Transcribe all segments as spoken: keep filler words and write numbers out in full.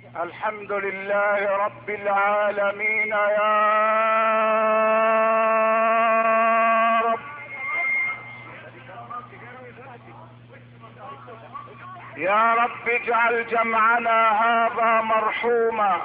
الحمد لله رب العالمين يا رب. يا رب اجعل جمعنا هذا مرحوما،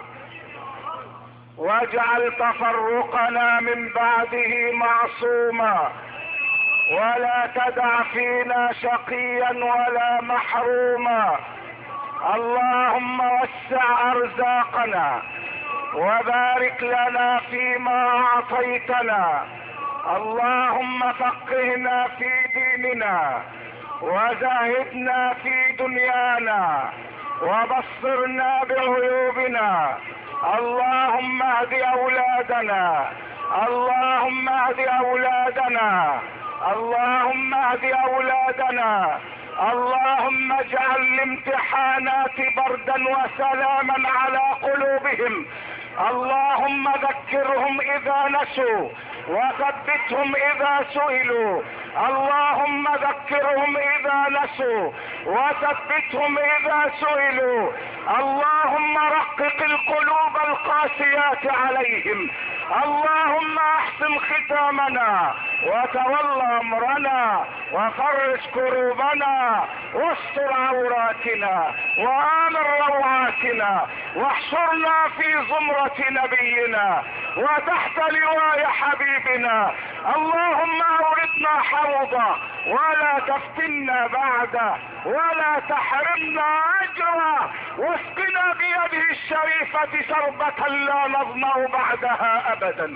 واجعل تفرقنا من بعده معصوما، ولا تدع فينا شقيا ولا محروما. اللهم وسع ارزاقنا وبارك لنا فيما اعطيتنا. اللهم فقهنا في ديننا وزاهدنا في دنيانا وبصرنا بعيوبنا. اللهم اهد اولادنا، اللهم اهد اولادنا، اللهم اهد اولادنا. اللهم اجعل الامتحانات بردا وسلاما على قلوبهم. اللهم ذكرهم اذا نسوا وثبتهم اذا سئلوا. اللهم ذكرهم اذا نسوا وثبتهم اذا سئلوا. اللهم رقق القلوب القاسيات عليهم. اللهم احسن ختامنا وتولى امرنا وفرج كروبنا واستر عوراتنا وامن روعاتنا، واحشرنا في زمرة نبينا وتحت لواء حبيبنا. اللهم اوردنا حوضه ولا تفتنا بعده ولا تحرمنا اجره، واسقنا بيده الشريفة شربة لا نظمأ بعدها ابدا.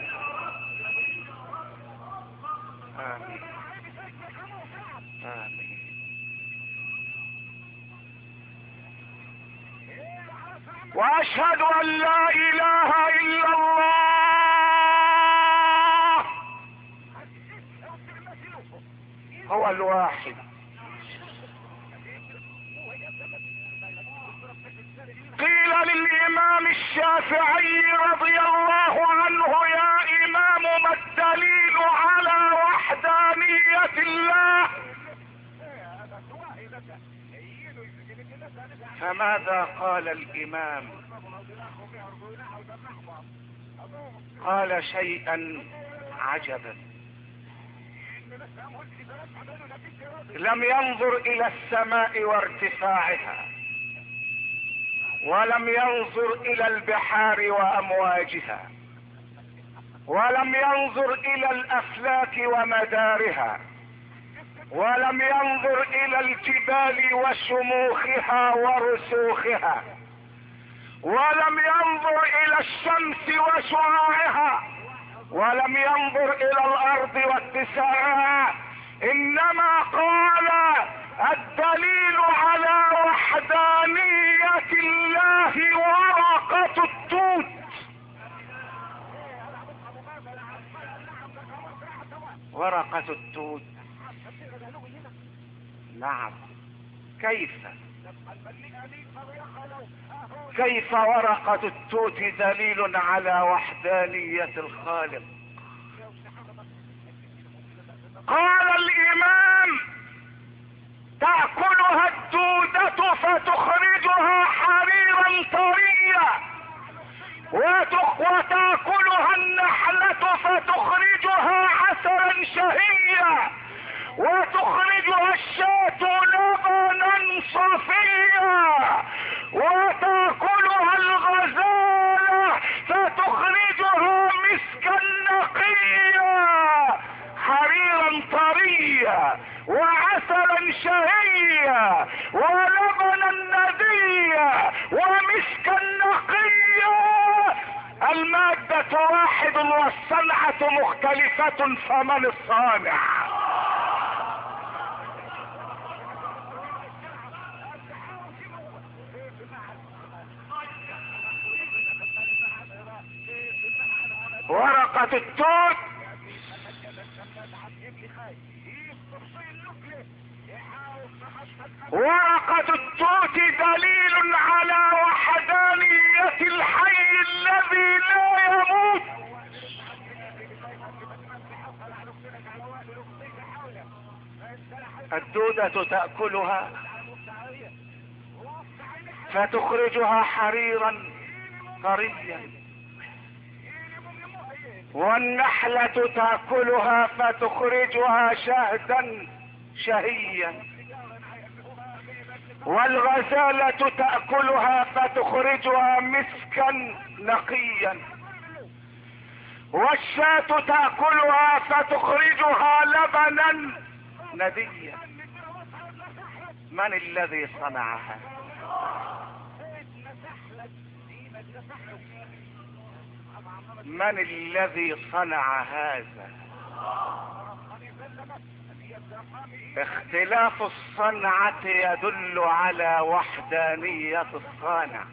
آمين آمين. واشهد ان لا اله الا الله هو الواحد. قيل للامام الشافعي رضي الله عنه: يا امام ما الدليل على وحدانية الله؟ فماذا قال الامام؟ قال شيئا عجبا. لم ينظر الى السماء وارتفاعها، ولم ينظر الى البحار وامواجها، ولم ينظر الى الافلاك ومدارها، ولم ينظر الى الجبال وشموخها ورسوخها، ولم ينظر الى الشمس وشعاعها، ولم ينظر الى الارض واتساعها، انما قال: الدليل على وحدانية الله ورقة التوت. ورقة التوت، نعم. كيف كيف ورقة التوت دليل على وحدانية الخالق؟ قال الامام: تأكلها الدودة فتخرجها حريرا طريا، وتأكلها النحلة فتخرجها عسلا شهيا، وتخرجها الشاة لبنا صفيا، وتأكلها الغزالة فتخرجها مسكا نقيا، حريرا طريا وعسلا شهيا ولبنا نديا ومسكا نقيا. المادة واحد والصنعة مختلفة، فمن الصانع؟ ورقة التوت ورقة التوت دليل على وحدانية الحي الذي لا يموت. الدودة تأكلها فتخرجها حريرا طريا، والنحلة تأكلها فتخرجها شهدا شهيا، والغزالة تأكلها فتخرجها مسكا نقيا، والشاة تأكلها فتخرجها لبنا نديا. من الذي صنعها؟ من الذي صنع هذا؟ اختلاف الصنعة يدل على وحدانية الصانع،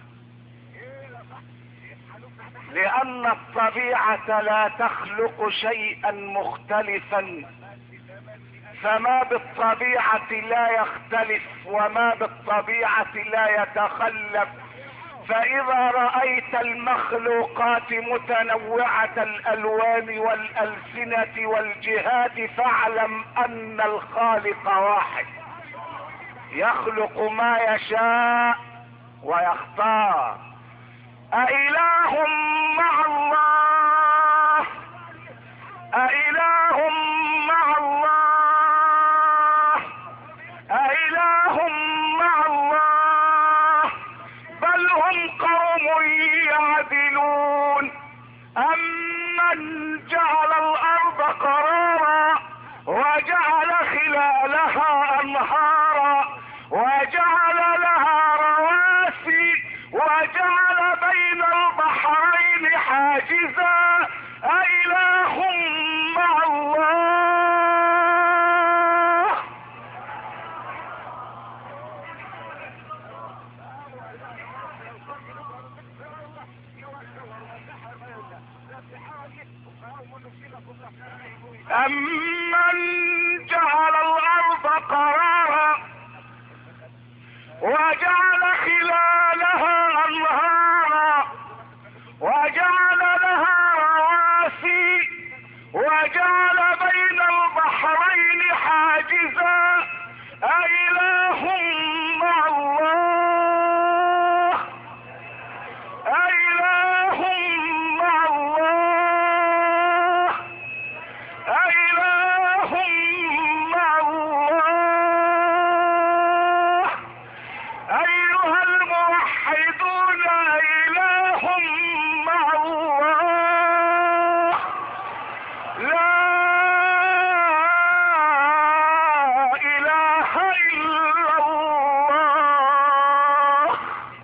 لأن الطبيعة لا تخلق شيئا مختلفا، فما بالطبيعة لا يختلف وما بالطبيعة لا يتخلف. فإذا رأيت المخلوقات متنوعة الألوان والألسنة والجهات فاعلم أن الخالق واحد، يخلق ما يشاء ويختار. أإله مع الله؟ أإله مع الله؟ أإله مع الله؟ بل هم قوم يعدلون. أمن جعل الأرض قرارا وجعل خلالها أنهارا وجعل لها رواسي وجعل بين البحرين حاجزا، أإله مع الله؟ أمن جعل الأرض قرارا وجعل خلالها أنهارا وجعل لها رواسي وجعل بين البحرين حاجزا، أإله مع الله؟ أإله مع الله؟ أإله مع الله؟ أيها الموحدون إله مع الله؟ لا إله إلا الله.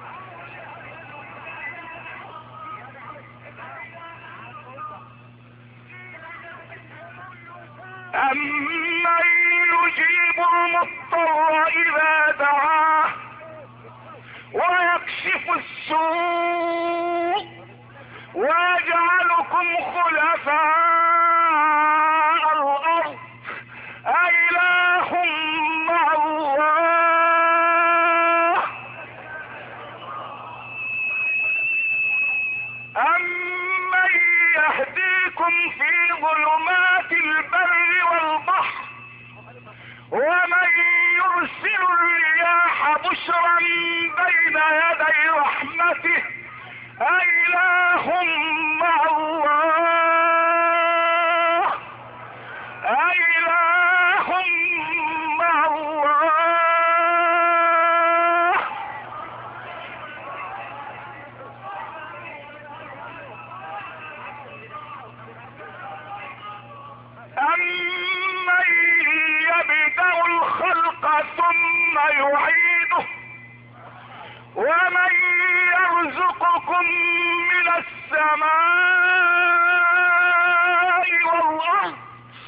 أمن يجيب المضطر إذا دعاه ويكشف السوء ويجعلكم خلفاء الأرض، أإله مع الله؟ أمن يهديكم في ظلمات البر والبحر ومن يرسل الرياح بشرا بين يدي رحمته، أإله مع الله؟ أإله مع الله؟ أمن يبدأ الخلق ثم يعيده ومن يرزقكم من السماء والأرض،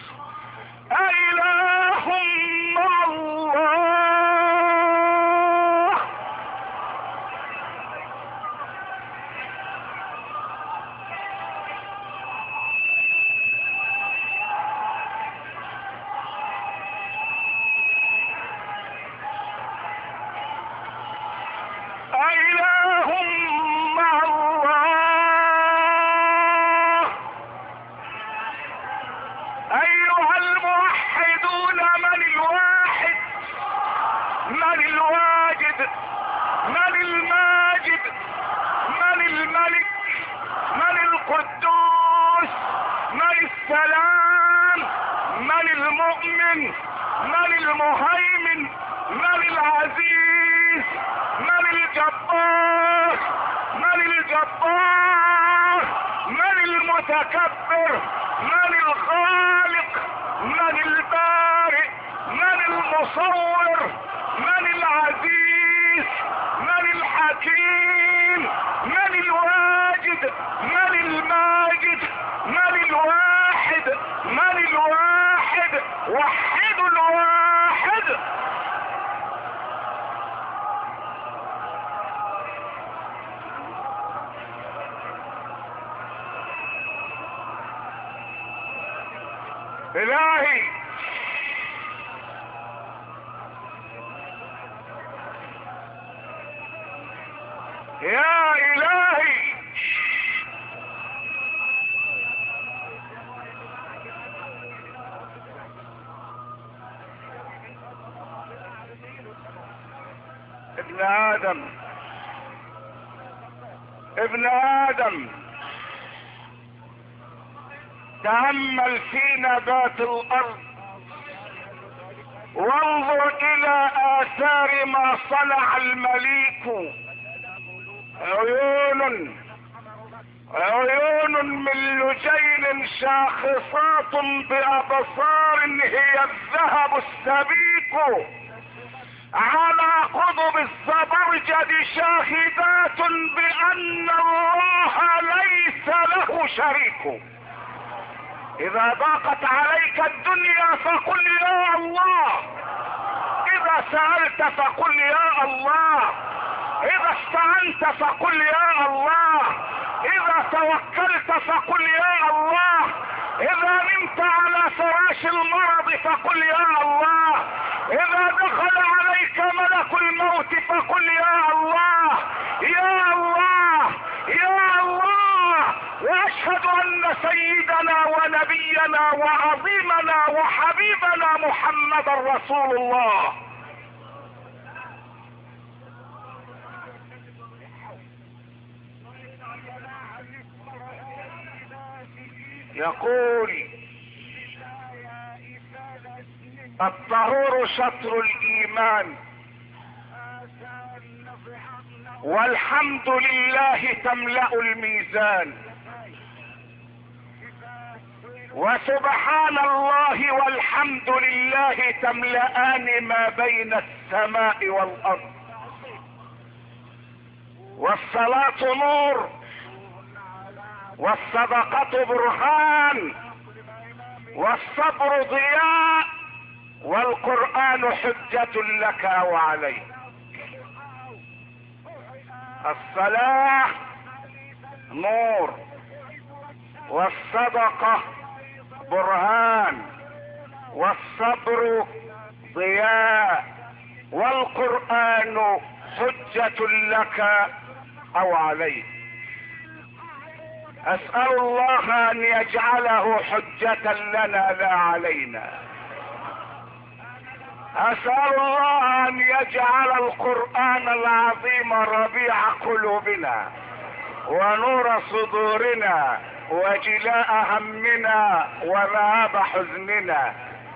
أإله مع الله؟ أإله مع الله؟ القدوس، من السلام، من المؤمن، من المهيمن، من العزيز، من الجبار، من الجبار، من المتكبر، من الخالق، من البارئ، من المصور، من العزيز، من الحكيم، من الواجد، من الماجد، من الواحد، من الواحد، وحد الواحد. إلهي يا إلهي ابن آدم، ابن آدم، تأمل في نبات الأرض وانظر إلى آثار ما صنع المليك. عيون عيون من لجين شاخصات بأبصار هي الذهب السبيك، على قضب الزبرجد شاهدات بأن الله ليس له شريك. إذا ضاقت عليك الدنيا فقل يا الله، إذا سألت فقل يا الله، إذا استعنت فقل يا الله، إذا توكلت فقل يا الله، إذا نمت على فراش المرض فقل يا الله، إذا دخل عليك ملك الموت فقل يا الله، يا الله، يا الله. وأشهد أن سيدنا ونبينا وعظيمنا وحبيبنا محمد رسول الله. يقول الطهور شطر الإيمان، والحمد لله تملأ الميزان، وسبحان الله والحمد لله تملأان ما بين السماء والأرض. والصلاة نور، والصدقة برهان، والصبر ضياء، والقرآن حجة لك أو عليك. الصلاة نور، والصدقة برهان، والصبر ضياء، والقرآن حجة لك أو عليك. أسأل الله أن يجعله حجة لنا لا علينا. أسأل الله أن يجعل القرآن العظيم ربيع قلوبنا ونور صدورنا وجلاء همنا وذهاب حزننا.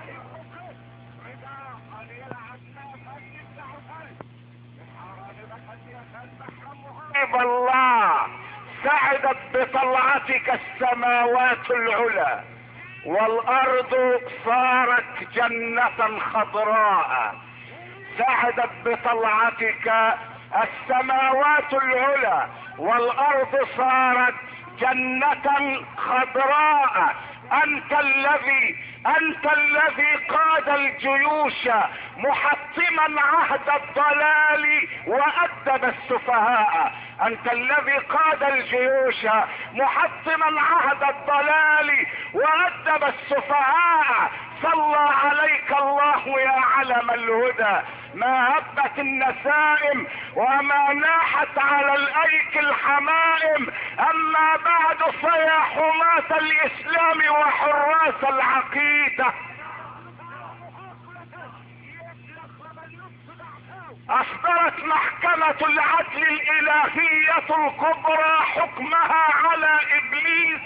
الله سعدت بطلعتك السماوات العلى، والارض صارت جنة خضراء. سعدت بطلعتك السماوات العلى، والارض صارت جنة خضراء. انت الذي انت الذي قاد الجيوش محطما عهد الضلال وادب السفهاء. انت الذي قاد الجيوش محطما عهد الضلال وادب السفهاء. صلى عليك الله يا علم الهدى. ما هبت النسائم وما ناحت على الايك الحمائم. اما بعد فيا حماة الاسلام وحراس العقيدة، اصدرت محكمة العدل الالهية الكبرى حكمها على ابليس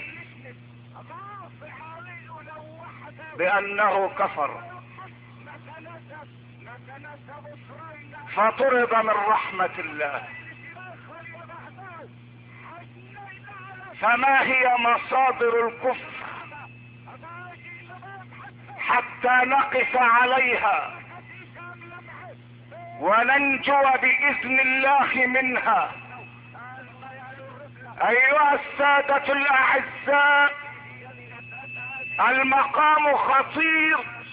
بانه كفر، فطرد من رحمة الله. فما هي مصادر الكفر حتى نقف عليها وننجو بإذن الله منها؟ أيها السادة الأعزاء، المقام خطير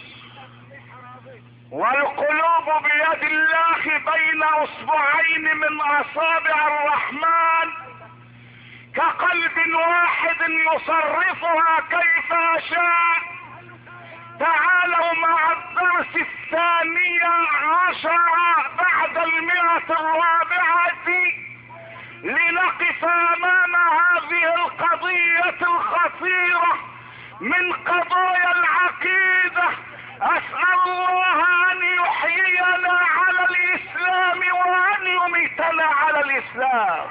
والقلوب بيد الله بين اصبعين من اصابع الرحمن، كقلب واحد يصرفها كيف شاء. تعالوا مع الدرس الثاني عشر بعد المئة الرابعة لنقف امام هذه القضية الخطيرة من قضايا العقيدة. اسأل الله ان يحيينا على الاسلام وان يميتنا على الاسلام.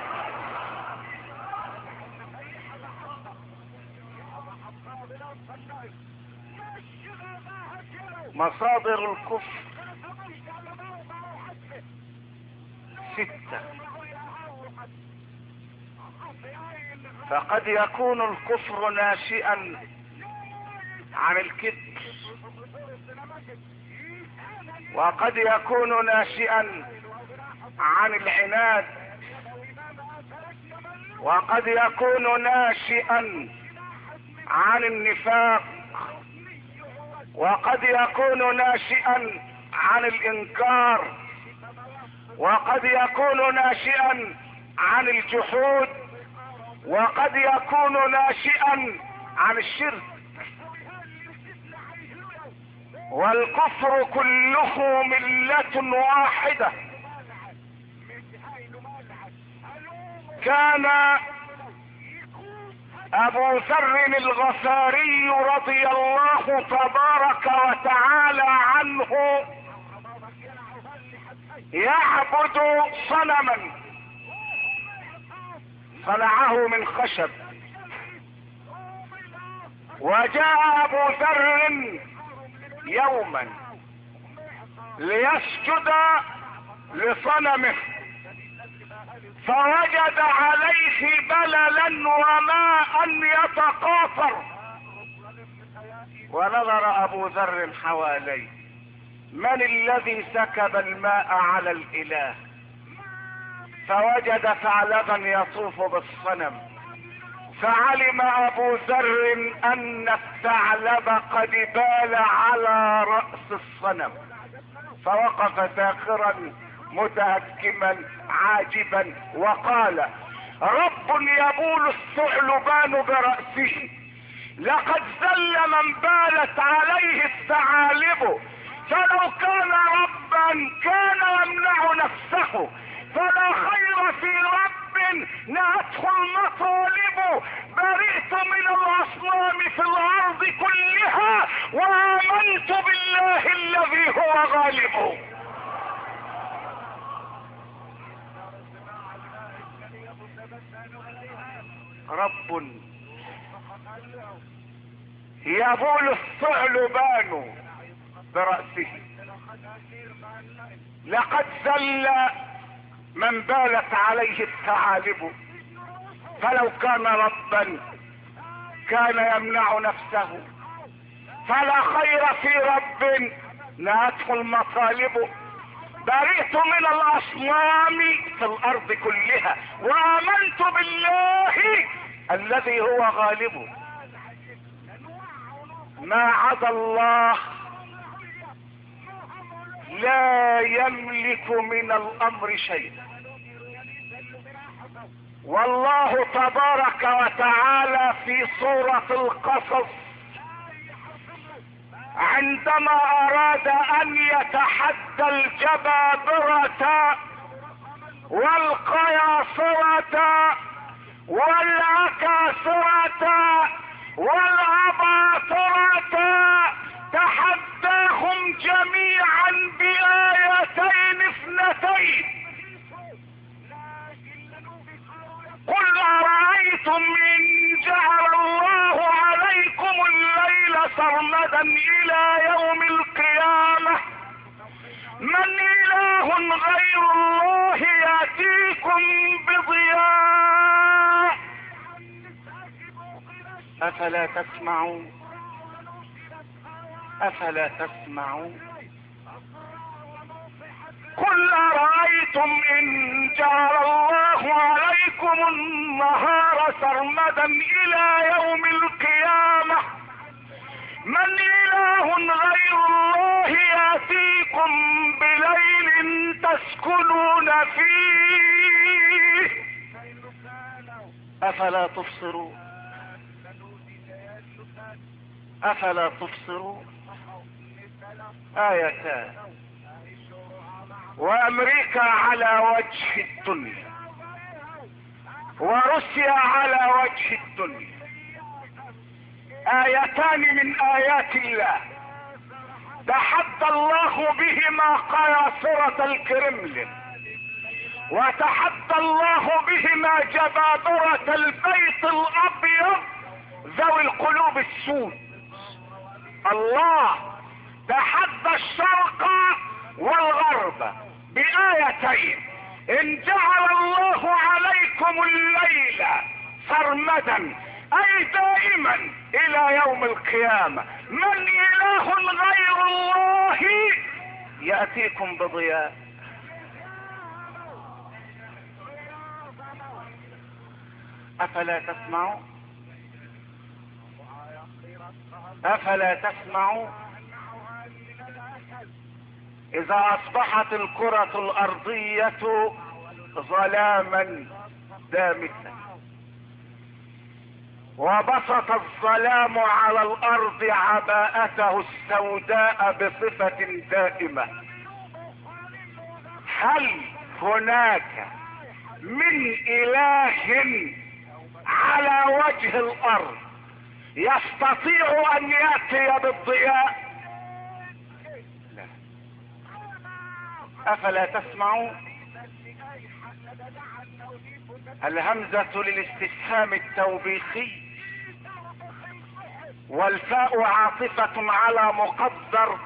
مصادر الكفر ستة. فقد يكون الكفر ناشئا عن الكذب، وقد يكون ناشئا عن العناد، وقد يكون ناشئا عن النفاق، وقد يكون ناشئا عن الانكار، وقد يكون ناشئا عن الجحود، وقد يكون ناشئا عن الشرك. والكفر كله ملة واحدة. كان ابو ذر الغفاري رضي الله تبارك وتعالى عنه يعبد صنما صنعه من خشب، وجاء ابو ذر يوما ليسجد لصنمه، فوجد عليه بللا وماء يتقاطر، ونظر ابو ذر حواليه، من الذي سكب الماء على الاله؟ فوجد ثعلبا يطوف بالصنم، فعلم ابو ذر ان الثعلب قد بال على رأس الصنم، فوقف ساخرا متهكما عاجبا وقال: رب يبول الثعلبان برأسه، لقد ذل من بالت عليه الثعالب، فلو كان ربا كان يمنع نفسه، فلا خير في رب نهته المطالب. برئت من الاصنام في الارض كلها وامنت بالله الذي هو غالب. رب يبول الثعلبان برأسه، لقد ذل من بالت عليه الثعالب، فلو كان ربا كان يمنع نفسه، فلا خير في رب نهته المطالب. برئت من الاصنام في الارض كلها وامنت بالله الذي هو غالب. ما عدا الله لا يملك من الامر شيء. والله تبارك وتعالى في سورة القصص عندما اراد ان يتحدى الجبابرة والقياصرة والاكاسرة والاباطرة تحداهم جميعا بآيتين اثنتين أفرأيتم إن جعل الله عليكم الليل سرمدا إلى يوم القيامة من إله غير الله يأتيكم بضياء أفلا تسمعون أفلا تسمعون قل أرأيتم إن جعل الله عليكم النهار سرمدا إلى يوم القيامة من إله غير الله يأتيكم بليل تسكنون فيه أفلا تبصرون أفلا تبصرون آيتان وأمريكا على وجه الدنيا وروسيا على وجه الدنيا آيتان من آيات الله تحدى الله بهما قياصرة الكرملين وتحدى الله بهما جبابرة البيت الأبيض ذوي القلوب السود. الله تحدى الشرق والغرب بآيتين إن جعل الله عليكم الليل سرمدا أي دائما إلى يوم القيامة من إله غير الله يأتيكم بضياء أفلا تسمعون أفلا تسمعون إذا أصبحت الكرة الأرضية ظلاما دامسا وبسط الظلام على الأرض عباءته السوداء بصفة دائمة هل هناك من إله على وجه الأرض يستطيع أن يأتي بالضياء؟ لا. أفلا تسمعون؟ الهمزة للاستفهام التوبيخي والفاء عاطفة على مقدر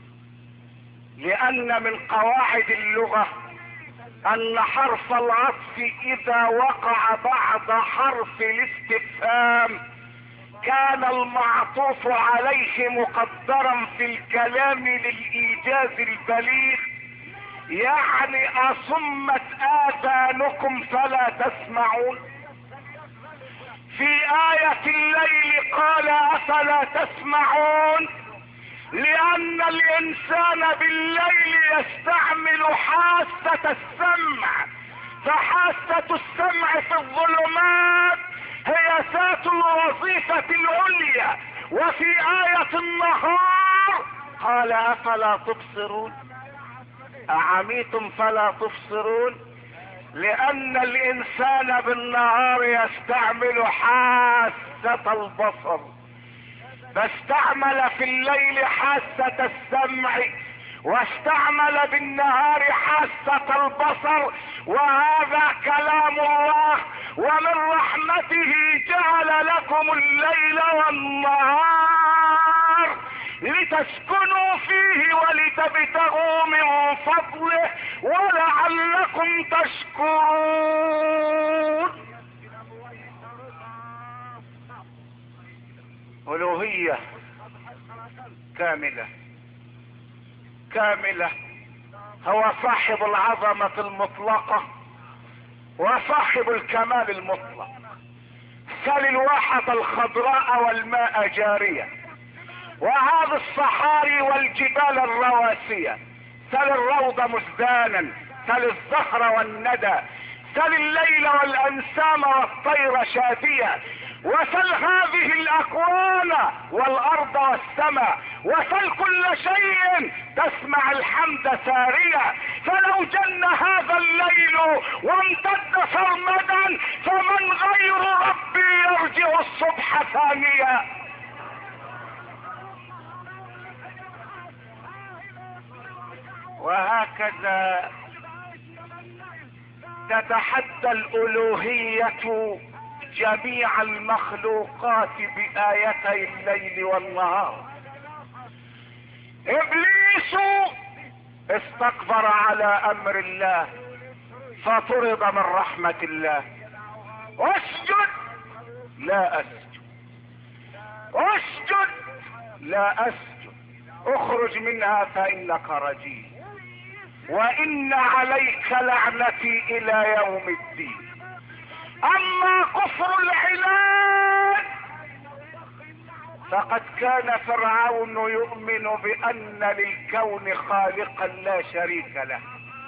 لأن من قواعد اللغة أن حرف العطف إذا وقع بعد حرف الاستفهام كان المعطوف عليه مقدرا في الكلام للإيجاز البليغ يعني أصمت آذانكم فلا تسمعون. في آية الليل قال أفلا تسمعون لأن الإنسان بالليل يستعمل حاسة السمع فحاسة السمع في الظلمات هي ذات الوظيفة العليا. وفي آية النهار قال أفلا تبصرون أعميتم فلا تبصرون لأن الإنسان بالنهار يستعمل حاسة البصر فاستعمل في الليل حاسة السمع واستعمل بالنهار حاسة البصر وهذا كلام الله ومن رحمته جعل لكم الليل والنهار لتسكنوا فيه ولتبتغوا من فضله ولعلكم تشكرون. ألوهية كاملة كاملة هو صاحب العظمة المطلقة وصاحب الكمال المطلق. سل الواحة الخضراء والماء جارية وهذه الصحاري والجبال الرواسية سل الروض مزدانا سل الزهر والندى سل الليل والأنسام والطير شادية وسل هذه الأكوان والأرض والسماء وسل كل شيء تسمع الحمد ساريا. فلو جن هذا الليل وامتد سرمدا فمن غير ربي يرجع الصبح ثانيا. وهكذا تتحدى الألوهية جميع المخلوقات بآيتي الليل والنهار. ابليس استكبر على امر الله فطرد من رحمة الله. اسجد، لا اسجد. اسجد، لا اسجد. اخرج منها فانك رجيم، وان عليك لعنتي الى يوم الدين. اما كفر العباد فقد كان فرعون يؤمن بان للكون خالقا لا شريك له.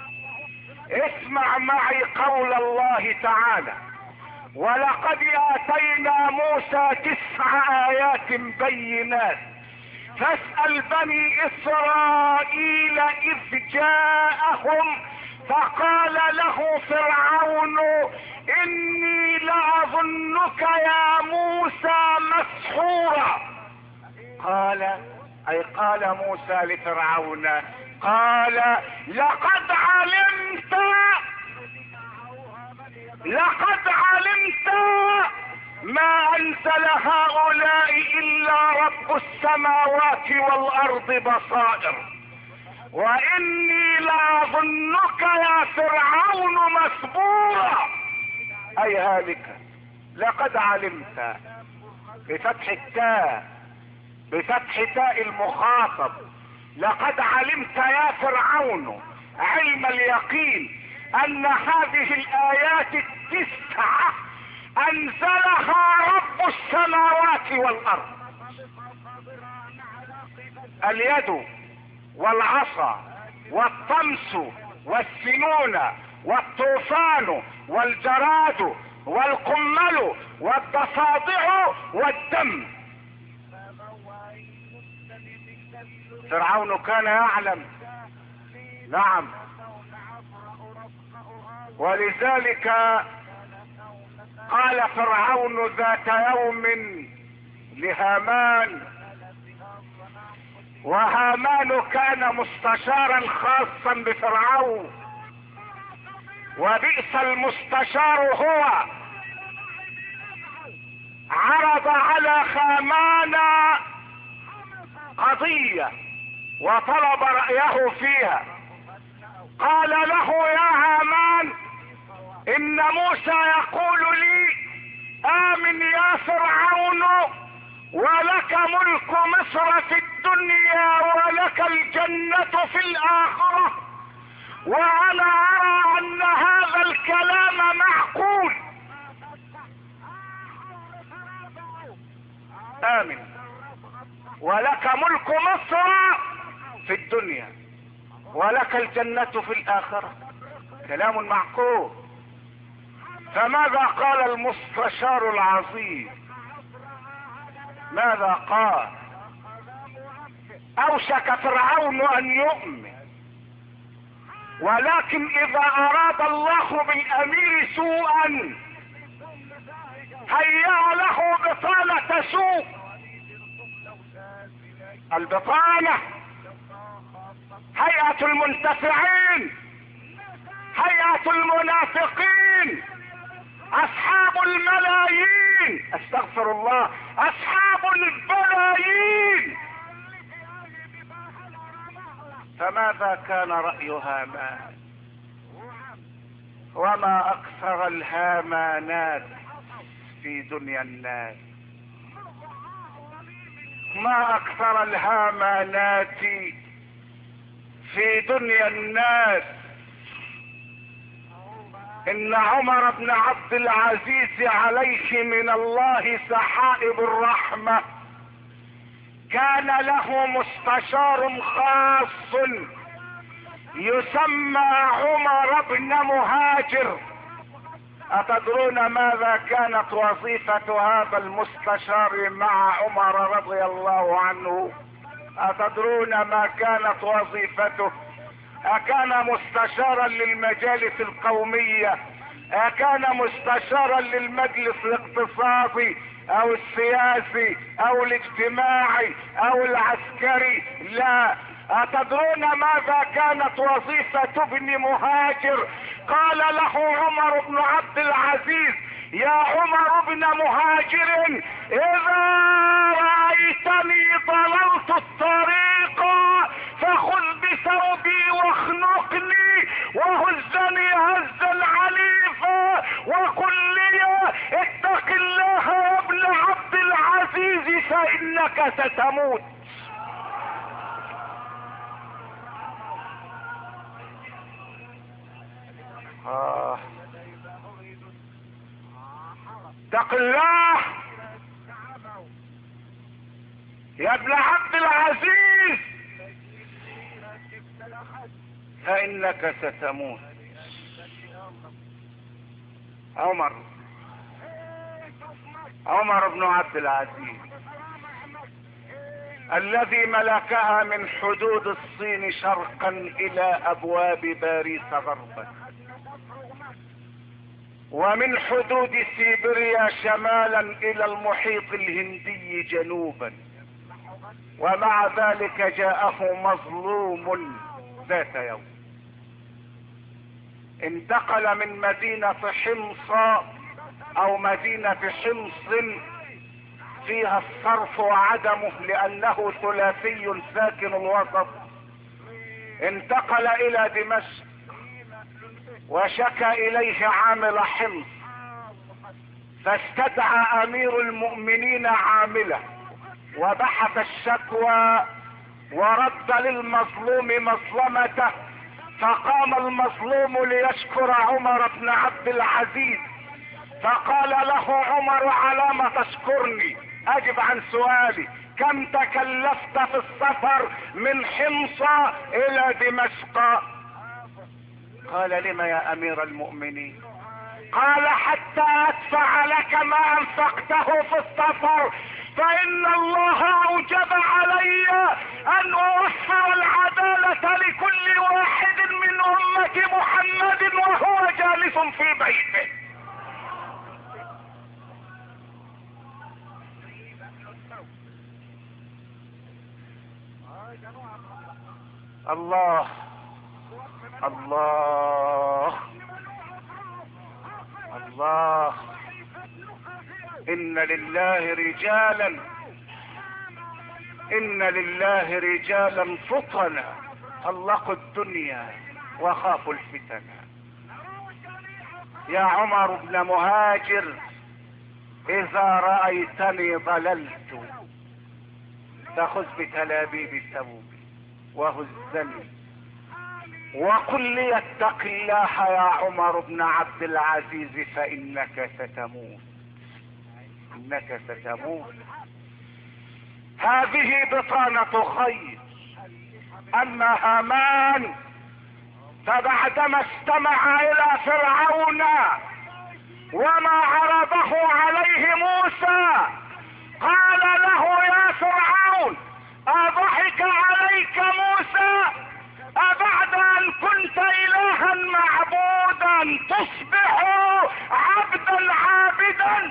اسمع معي قول الله تعالى: ولقد اتينا موسى تسع ايات بينات فاسأل بني اسرائيل اذ جاءهم فقال له فرعون اني لاظنك يا موسى مسحورا. قال، اي قال موسى لفرعون، قال: لقد علمت لقد علمت ما انزل هؤلاء الا رب السماوات والارض بصائر، واني لاظنك يا فرعون مسبورا، اي هالكا. لقد علمت بفتح التاء، بفتح تاء المخاطب. لقد علمت يا فرعون علم اليقين ان هذه الايات التسعة انزلها رب السماوات والارض. اليد والعصا والطمس والسنون والطوفان والجراد والقمل والضفادع والدم. فرعون كان يعلم، نعم، ولذلك قال فرعون ذات يوم لهامان، وهامان كان مستشارا خاصا بفرعون، وبئس المستشار هو. عرض على هامان قضية وطلب رأيه فيها. قال له: يا هامان، ان موسى يقول لي آمن يا فرعون ولك ملك مصر في الدنيا ولك الجنة في الآخرة، وانا ارى ان هذا الكلام معقول. آمن ولك ملك مصر في الدنيا ولك الجنة في الآخرة، كلام معقول. فماذا قال المستشار العظيم؟ ماذا قال؟ اوشك فرعون ان يؤمن، ولكن اذا اراد الله بالامير سوءا هيأ له بطانة سوء. البطانة هيئة المنتفعين، هيئة المنافقين، اصحاب الملايين، استغفر الله، اصحاب البلايين. فماذا كان رأي هامان؟ وما اكثر الهامانات في دنيا الناس، ما اكثر الهامانات في دنيا الناس. ان عمر بن عبد العزيز عليه من الله سحائب الرحمة كان له مستشار خاص يسمى عمر بن مهاجر. اتدرون ماذا كانت وظيفة هذا المستشار مع عمر رضي الله عنه؟ اتدرون ما كانت وظيفته؟ اكان مستشارا للمجالس القومية؟ اكان مستشارا للمجلس الاقتصادي او السياسي او الاجتماعي او العسكري؟ لا، اتدرون ماذا كانت وظيفة ابن مهاجر؟ قال له عمر بن عبد العزيز: يا عمر بن مهاجر، اذا رأيتني ضللت الطريق فخذ بثوبي واخنقني وهزني هزا عنيفا وقل لي: اتق الله يا ابن عبد العزيز فانك ستموت. آه. اتق الله يا ابن عبد العزيز فانك ستموت. عمر عمر بن عبد العزيز الذي ملكها من حدود الصين شرقا الى ابواب باريس غربا، ومن حدود سيبيريا شمالا الى المحيط الهندي جنوبا، ومع ذلك جاءه مظلوم ذات يوم. انتقل من مدينة حمص او مدينة حمص فيها الصرف وعدمه لانه ثلاثي ساكن الوسط، انتقل الى دمشق وشكى اليه عامل حمص، فاستدعى امير المؤمنين عامله وبحث الشكوى ورد للمظلوم مظلمته، فقام المظلوم ليشكر عمر بن عبد العزيز، فقال له عمر: على ما تشكرني؟ اجب عن سؤالي، كم تكلفت في السفر من حمص الى دمشق؟ قال: لما يا امير المؤمنين؟ قال: حتى ادفع لك ما انفقته في السفر، فان الله اوجب علي ان اوفر العدالة لكل واحد من امة محمد وهو جالس في بيته. الله الله الله. ان لله رجالا ان لله رجالا فطنا طلقوا الدنيا وخافوا الفتن. يا عمر بن مهاجر، اذا رأيتني ضللت فخذ بتلابيب ثوبي وهزني وقل لي: اتق الله يا عمر بن عبد العزيز فانك ستموت، انك ستموت. هذه بطانة خير. اما هامان فبعدما استمع الى فرعون وما عرضه عليه موسى قال له: يا فرعون، اضحك عليك موسى؟ أبعد أن كنت إلها معبودا تصبح عبدا عابدا؟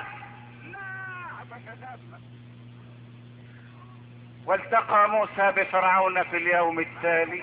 والتقى موسى بفرعون في اليوم التالي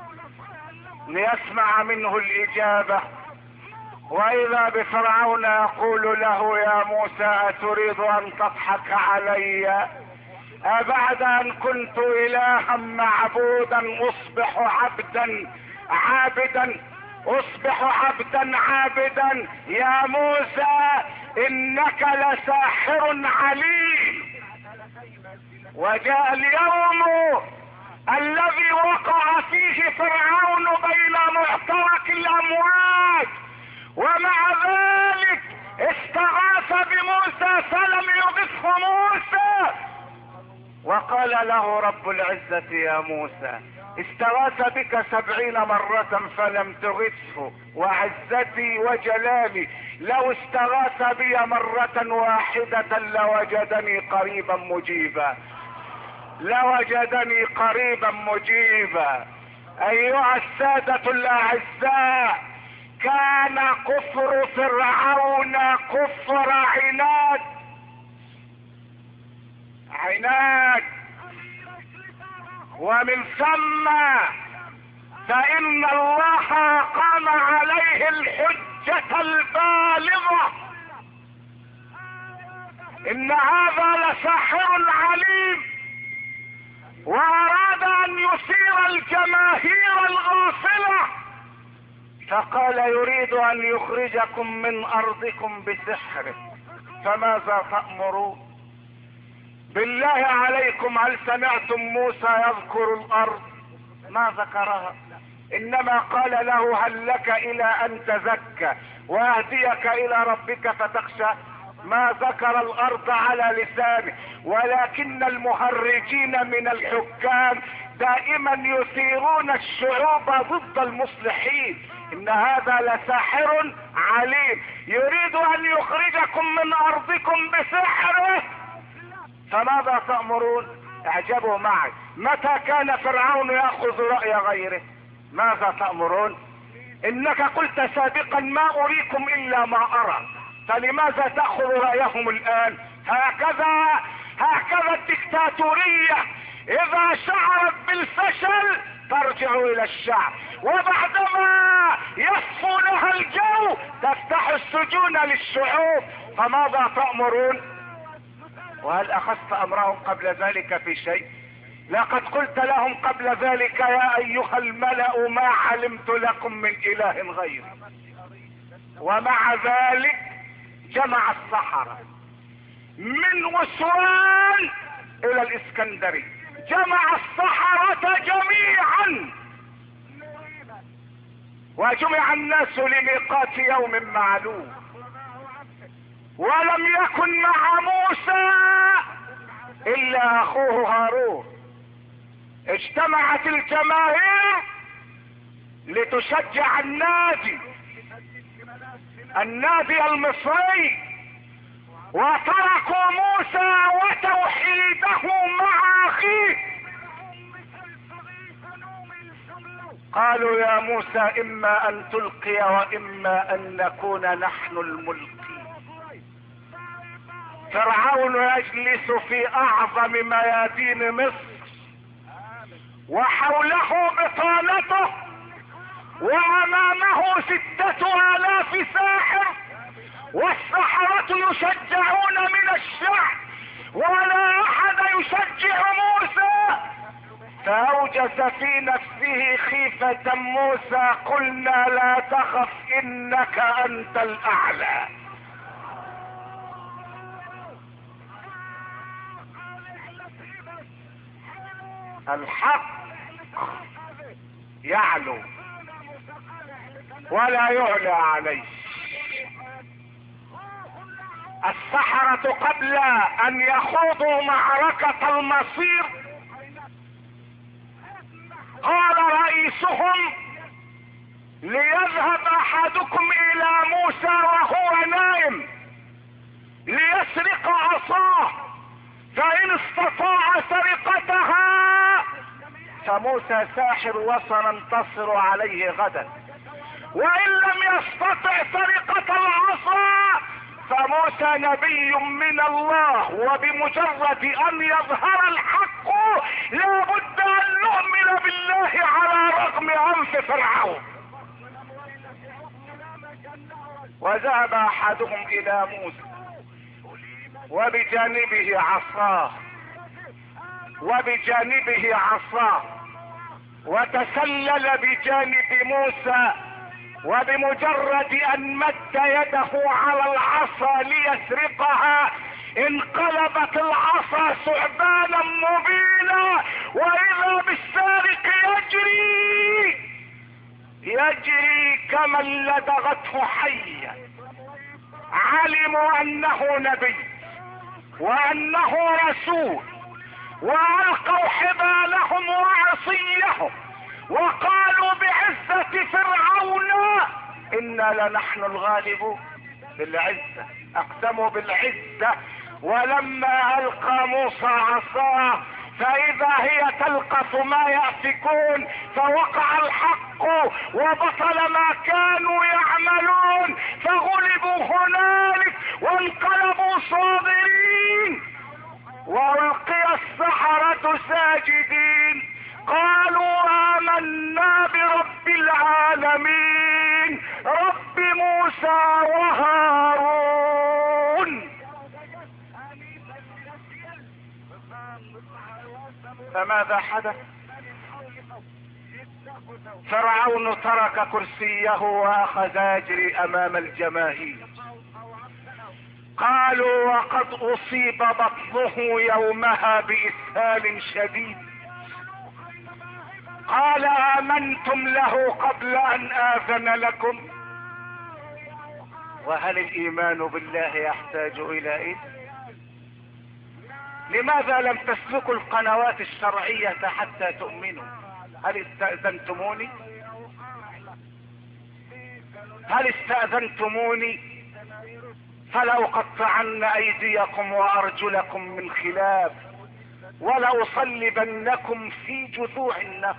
ليسمع منه الإجابة، وإذا بفرعون يقول له: يا موسى، أتريد أن تضحك علي؟ أبعد أن كنت إلها معبودا أصبح عبدا عابدا أصبح عبدا عابدا؟ يا موسى إنك لساحر عليم. وجاء اليوم الذي وقع فيه فرعون بين معترك الأمواج، ومع ذلك استغاث بموسى فلم يغثه موسى، وقال له رب العزة: يا موسى، استغاث بك سبعين مرة فلم تغثه، وعزتي وجلالي لو استغاث بي مرة واحدة لوجدني قريبا مجيبا لوجدني قريبا مجيبا. ايها السادة الاعزاء، كان كفر فرعون كفر عناد عناد ومن ثم فإن الله قام عليه الحجة البالغة. إن هذا لساحر عليم، وأراد أن يثير الجماهير الغافلة، فقال يريد أن يخرجكم من أرضكم بسحره، فماذا تأمرون؟ بالله عليكم هل سمعتم موسى يذكر الأرض؟ ما ذكرها، إنما قال له هل لك إلى أن تزكى وأهديك إلى ربك فتخشى. ما ذكر الأرض على لسانه، ولكن المهرجين من الحكام دائما يثيرون الشعوب ضد المصلحين. إن هذا لساحر عليم يريد أن يخرجكم من أرضكم بسحره، فماذا تأمرون؟ اعجبوا معي، متى كان فرعون يأخذ رأي غيره؟ ماذا تأمرون؟ إنك قلت سابقا ما أريكم إلا ما أرى، فلماذا تأخذ رأيهم الآن؟ هكذا هكذا الدكتاتورية إذا شعرت بالفشل ترجع إلى الشعب، وبعدما يصفو لها الجو تفتح السجون للشعوب. فماذا تأمرون؟ وهل أخذت أمرهم قبل ذلك في شيء؟ لقد قلت لهم قبل ذلك يا أيها الملأ ما علمت لكم من إله غيري، ومع ذلك جمع السحرة من أسوان إلى الإسكندرية، جمع السحرة جميعا، وجمع الناس لميقات يوم معلوم، ولم يكن مع موسى إلا أخوه هارون. اجتمعت الجماهير لتشجع النادي النادي المصري، وتركوا موسى وتوحيده مع أخيه. قالوا يا موسى إما أن تلقي وإما أن نكون نحن الملقين. فرعون يجلس في أعظم ميادين مصر، وحوله بطانته، وأمامه ستة آلاف ساحر، والسحرة يشجعون من الشعب، ولا أحد يشجع موسى. فأوجس في نفسه خيفة موسى، قلنا لا تخف إنك أنت الأعلى. الحق يعلو ولا يعلى عليه. السحرة قبل أن يخوضوا معركة المصير قال رئيسهم ليذهب أحدكم إلى موسى وهو نائم ليسرق عصاه، فإن استطاع سرقتها فموسى ساحر وسننتصر عليه غدا، وإن لم يستطع سرقة العصا فموسى نبي من الله، وبمجرد أن يظهر الحق لا بد أن نؤمن بالله على رغم عنف فرعون. وذهب أحدهم إلى موسى وبجانبه عصاه وبجانبه عصاه وتسلل بجانب موسى، وبمجرد ان مد يده على العصا ليسرقها انقلبت العصا ثعبانا مبينا، واذا بالسارق يجري يجري كمن لدغته حية. علموا انه نبي وانه رسول، والقوا حبالهم وعصيهم وقالوا بعزة فرعون انا لنحن الغالبون. بالعزة اقسموا بالعزة. ولما القى موسى عصاه فاذا هي تلقف ما يأفكون، فوقع الحق وبطل ما كانوا يعملون، فغلبوا هنالك وانقلبوا صاغرين، والقي السحرة ساجدين. فماذا حدث؟ فرعون ترك كرسيه واخذ يجري امام الجماهير. قالوا وقد اصيب بطنه يومها باسهال شديد. قال امنتم له قبل ان اذن لكم؟ وهل الايمان بالله يحتاج الى اذن؟ لماذا لم تسلكوا القنوات الشرعية حتى تؤمنوا؟ هل استأذنتموني؟ هل استأذنتموني؟ فلأقطعن ايديكم وارجلكم من خلاف ولأصلبنكم في جذوع النخل.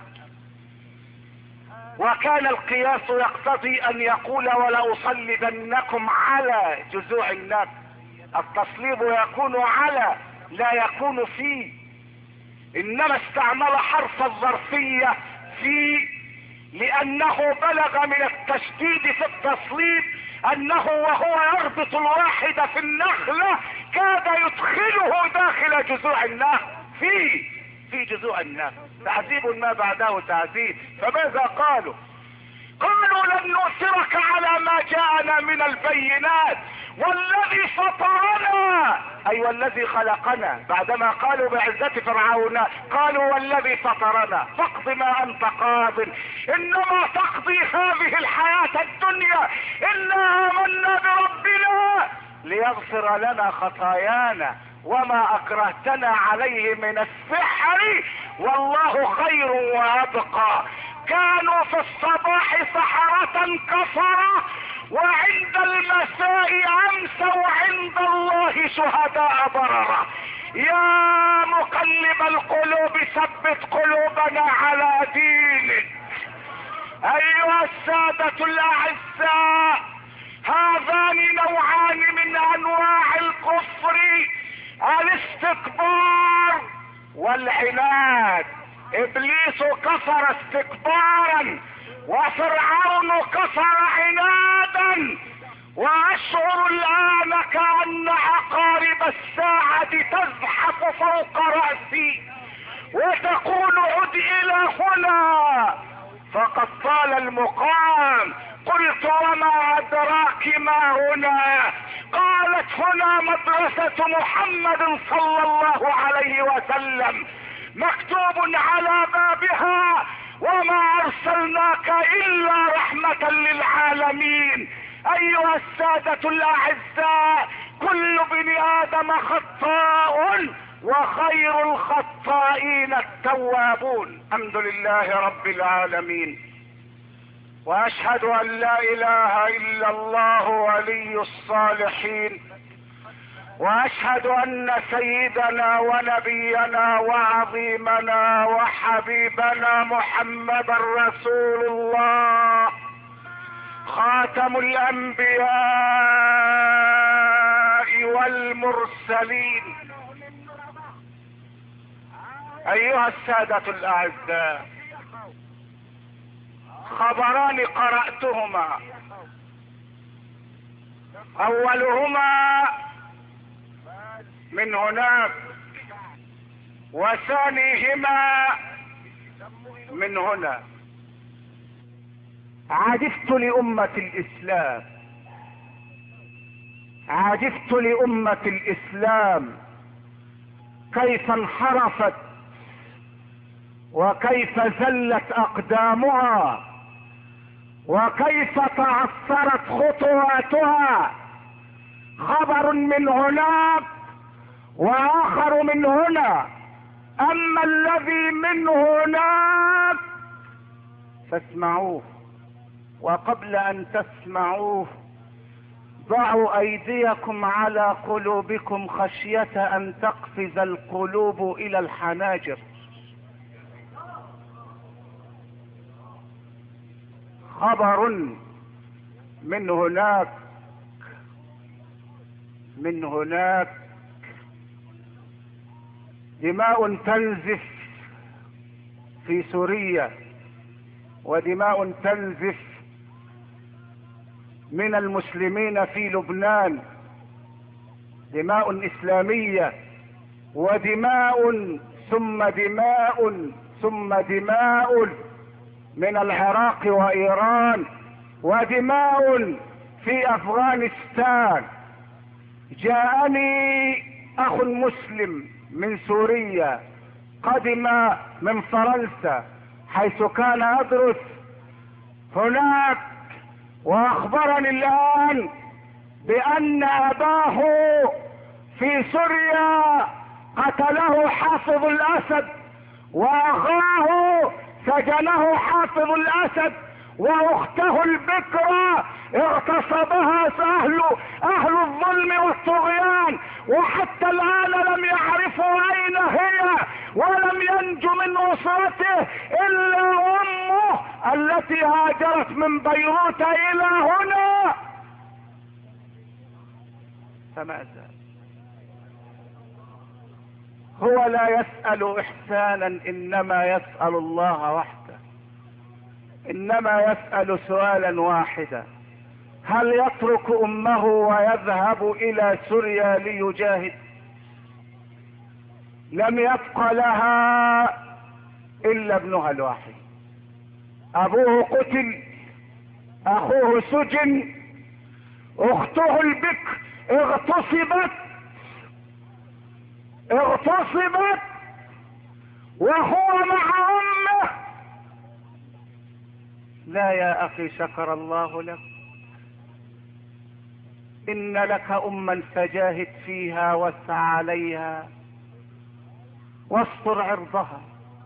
وكان القياس يقتضي ان يقول ولأصلبنكم على جذوع النخل. التصليب يكون على لا يكون فيه، انما استعمل حرف الظرفية في لانه بلغ من التشديد في التصليب انه وهو يربط الواحد في النخلة كاد يدخله داخل جذوع النخل في في جذوع النخل. تعذيب ما بعده تعذيب. فماذا قالوا؟ قالوا لن نؤثرك على ما جاءنا من البينات والذي فطرنا، اي والذي خلقنا. بعدما قالوا بعزة فرعون قالوا والذي فطرنا فاقض ما انت قاض انما تقضي هذه الحياة الدنيا انا آمنا بربنا ليغفر لنا خطايانا وما اكرهتنا عليه من السحر والله خير وابقى. كانوا في الصباح سحرة كفرة وعند المساء امسوا عند الله شهداء بررة. يا مقلب القلوب ثبت قلوبنا على دينك. ايها السادة الاعزاء، هذان نوعان من انواع الكفر، الاستكبار والعناد. ابليس كفر استكبارا وفرعون كفر عنادا. واشعر الان كأن عقارب الساعة تزحف فوق رأسي وتقول عد الى هنا فقد طال المقام. قلت وما ادراك ما هنا؟ قالت هنا مدرسة محمد صلى الله عليه وسلم مكتوب على بابها وما ارسلناك الا رحمة للعالمين. ايها السادة الاعزاء، كل بني ادم خطاء وخير الخطائين التوابون. الحمد لله رب العالمين، واشهد ان لا اله الا الله ولي الصالحين، واشهد ان سيدنا ونبينا وعظيمنا وحبيبنا محمد رسول الله خاتم الانبياء والمرسلين. ايها السادة الاعزاء، خبران قرأتهما، اولهما من هناك وثانيهما من هنا. عجبت لأمة الإسلام، عجبت لأمة الإسلام كيف انحرفت وكيف زلت أقدامها وكيف تعثرت خطواتها. خبر من هناك واخر من هنا. اما الذي من هناك فاسمعوه، وقبل ان تسمعوه ضعوا ايديكم على قلوبكم خشية ان تقفز القلوب الى الحناجر. خبر من هناك من هناك دماء تنزف في سوريا، ودماء تنزف من المسلمين في لبنان، دماء اسلامية ودماء ثم دماء ثم دماء من العراق وايران، ودماء في افغانستان. جاءني اخ مسلم من سوريا قدم من فرنسا حيث كان يدرس هناك، واخبرني الان بان اباه في سوريا قتله حافظ الاسد، واخاه سجنه حافظ الاسد، واخته البكرة اغتصبها اهل اهل الظلم والطغيان، وحتى الان لم يعرفوا اين هي، ولم ينجو من اسرته الا امه التي هاجرت من بيروت الى هنا. فماذا؟ هو لا يسأل احسانا، انما يسأل الله وحده، انما يسأل سؤالا واحدا: هل يترك امه ويذهب الى سوريا ليجاهد؟ لم يبق لها الا ابنها الواحد، ابوه قتل، اخوه سجن، اخته البكر اغتصبت اغتصبت وهو مع امه. لا يا اخي، شكر الله لك، ان لك اما فجاهد فيها واسع عليها واستر عرضها.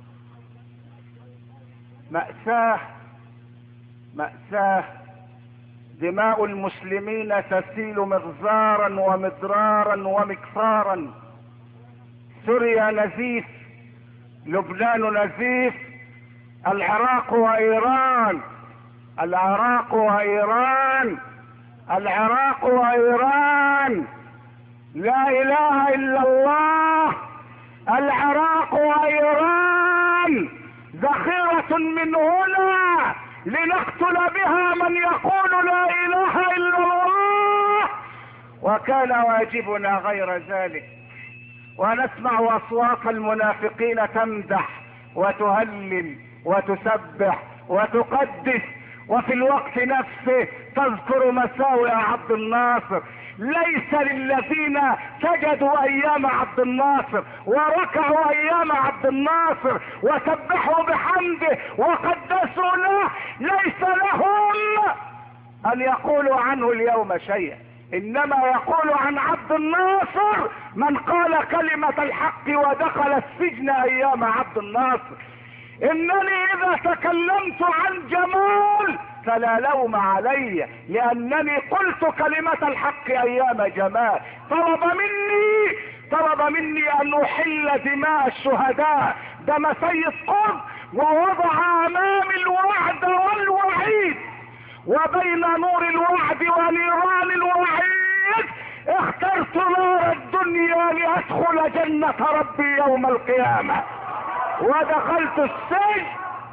مأساة مأساة، دماء المسلمين تسيل مغزارا ومدرارا ومكفارا. سوريا نزيف، لبنان نزيف، العراق وايران العراق وايران العراق وايران لا اله الا الله. العراق وايران ذخيرة من هنا لنقتل بها من يقول لا اله الا الله، وكان واجبنا غير ذلك. ونسمع اصوات المنافقين تمدح وتهلل وتسبح وتقدس، وفي الوقت نفسه تذكر مساوئ عبد الناصر. ليس للذين سجدوا ايام عبد الناصر وركعوا ايام عبد الناصر وسبحوا بحمده وقدسوا له، ليس لهم ان يقولوا عنه اليوم شيئا، انما يقول عن عبد الناصر من قال كلمة الحق ودخل السجن ايام عبد الناصر. انني اذا تكلمت عن جمال فلا لوم علي، لانني قلت كلمة الحق ايام جمال. طلب مني طلب مني ان احل دماء الشهداء، دم سيد قطب، ووضع امامي الوعد والوعيد، وبين نور الوعد ونيران الوعيد اخترت نار الدنيا لادخل جنة ربي يوم القيامة، ودخلت السجن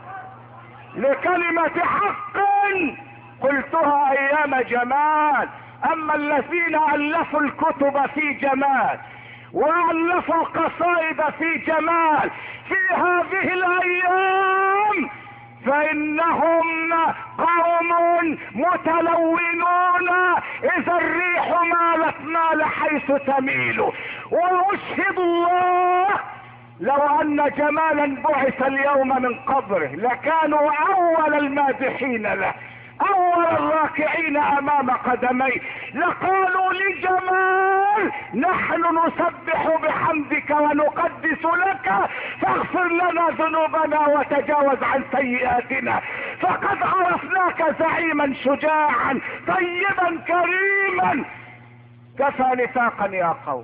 لكلمة حق قلتها ايام جمال. اما الذين الفوا الكتب في جمال والفوا القصائد في جمال في هذه الايام فانهم قوم متلونون، اذا الريح مالت مال حيث تميل. واشهد الله لو ان جمالا بعث اليوم من قبره لكانوا اول المادحين له، اول الراكعين امام قدميه، لقالوا لجمال نحن نسبح بحمدك ونقدس لك فاغفر لنا ذنوبنا وتجاوز عن سيئاتنا، فقد عرفناك زعيما شجاعا طيبا كريما. كفى نفاقا يا قوم،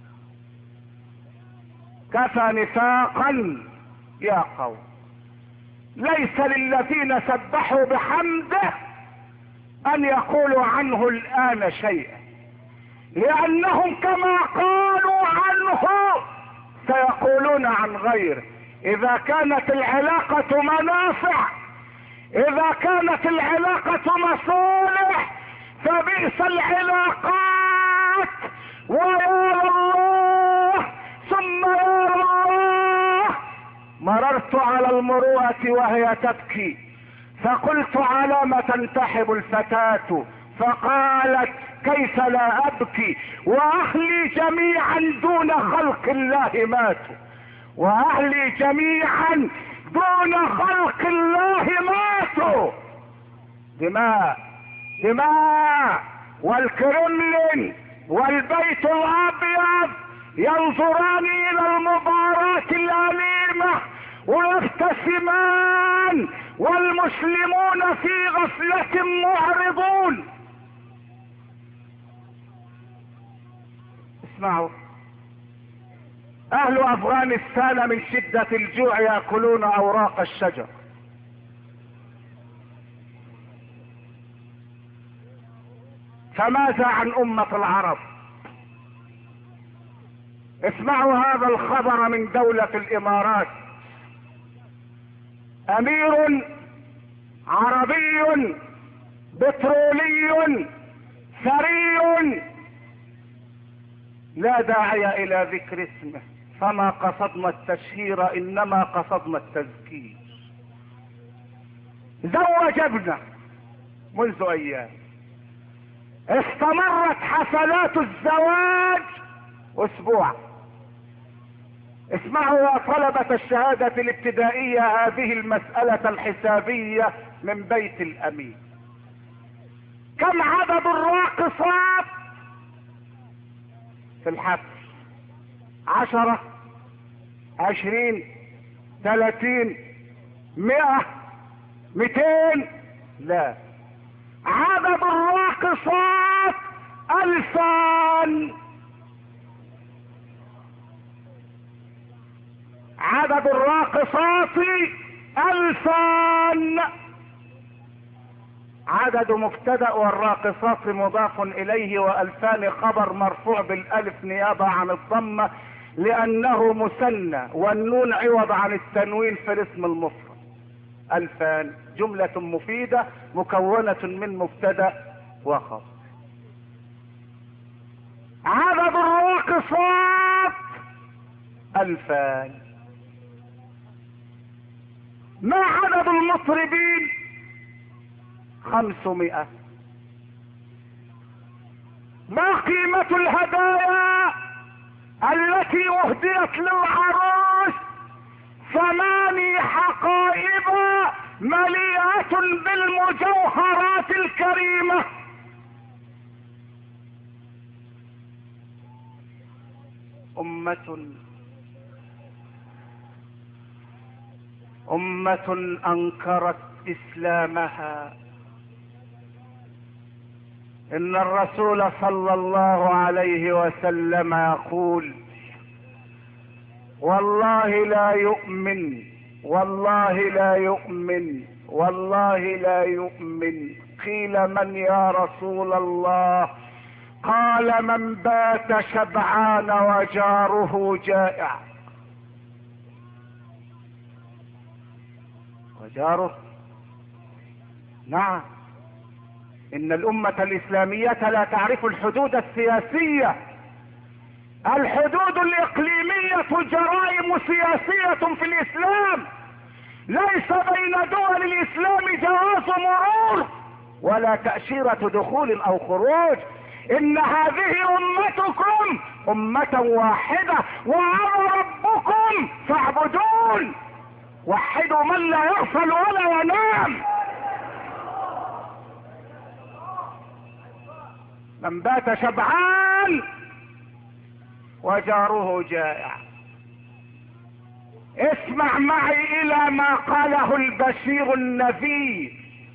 كفى نفاقا يا قوم. ليس للذين سبحوا بحمده ان يقولوا عنه الان شيئا، لانهم كما قالوا عنه سيقولون عن غيره. اذا كانت العلاقة منافع، اذا كانت العلاقة مصالح، فبئس العلاقات. ويا الله ثم يا الله على المروءة وهي تبكي، فقلت على ما تنتحب الفتاة؟ فقالت كيف لا ابكي واهلي جميعا دون خلق الله ماتوا، واهلي جميعا دون خلق الله ماتوا. دماء دماء، والكرملين والبيت الابيض ينظران الى المباراة الاليمة ويبتسمان، والمسلمون في غفلة معرضون. اسمعوا، اهل افغانستان من شدة الجوع يأكلون اوراق الشجر، فماذا عن امة العرب؟ اسمعوا هذا الخبر من دولة الامارات. امير عربي بترولي ثري، لا داعي الى ذكر اسمه، فما قصدنا التشهير انما قصدنا التذكير. زوج ابنه منذ ايام، استمرت حفلات الزواج اسبوع. اسمعوا يا طلبة الشهادة الابتدائية هذه المسألة الحسابية من بيت الامين. كم عدد الراقصات في الحفل؟ عشرة، عشرين، ثلاثين، مئة، مئتين؟ لا، عدد الراقصات الفان. عدد الراقصات الفان. عدد مبتدأ والراقصات مضاف اليه، والفان خبر مرفوع بالالف نيابة عن الضمة لانه مثنى، والنون عوض عن التنوين في الاسم المفرد. الفان جملة مفيدة مكونة من مبتدأ وخبر. عدد الراقصات الفان. ما عدد المطربين؟ خمسمائة. ما قيمة الهدايا التي اهديت للعروس؟ ثماني حقائب مليئة بالمجوهرات الكريمة. أمة أمة أنكرت إسلامها. إن الرسول صلى الله عليه وسلم يقول: والله لا يؤمن، والله لا يؤمن، والله لا يؤمن. قيل: من يا رسول الله؟ قال: من بات شبعان وجاره جائع. وجاره، نعم، ان الامة الاسلامية لا تعرف الحدود السياسية. الحدود الاقليمية جرائم سياسية في الاسلام. ليس بين دول الاسلام جواز مرور ولا تأشيرة دخول او خروج. ان هذه امتكم امة واحدة وانا ربكم فاعبدون. وحدوا من لا يغفل ولا ينام. من بات شبعان وجاره جائع. اسمع معي الى ما قاله البشير النذير: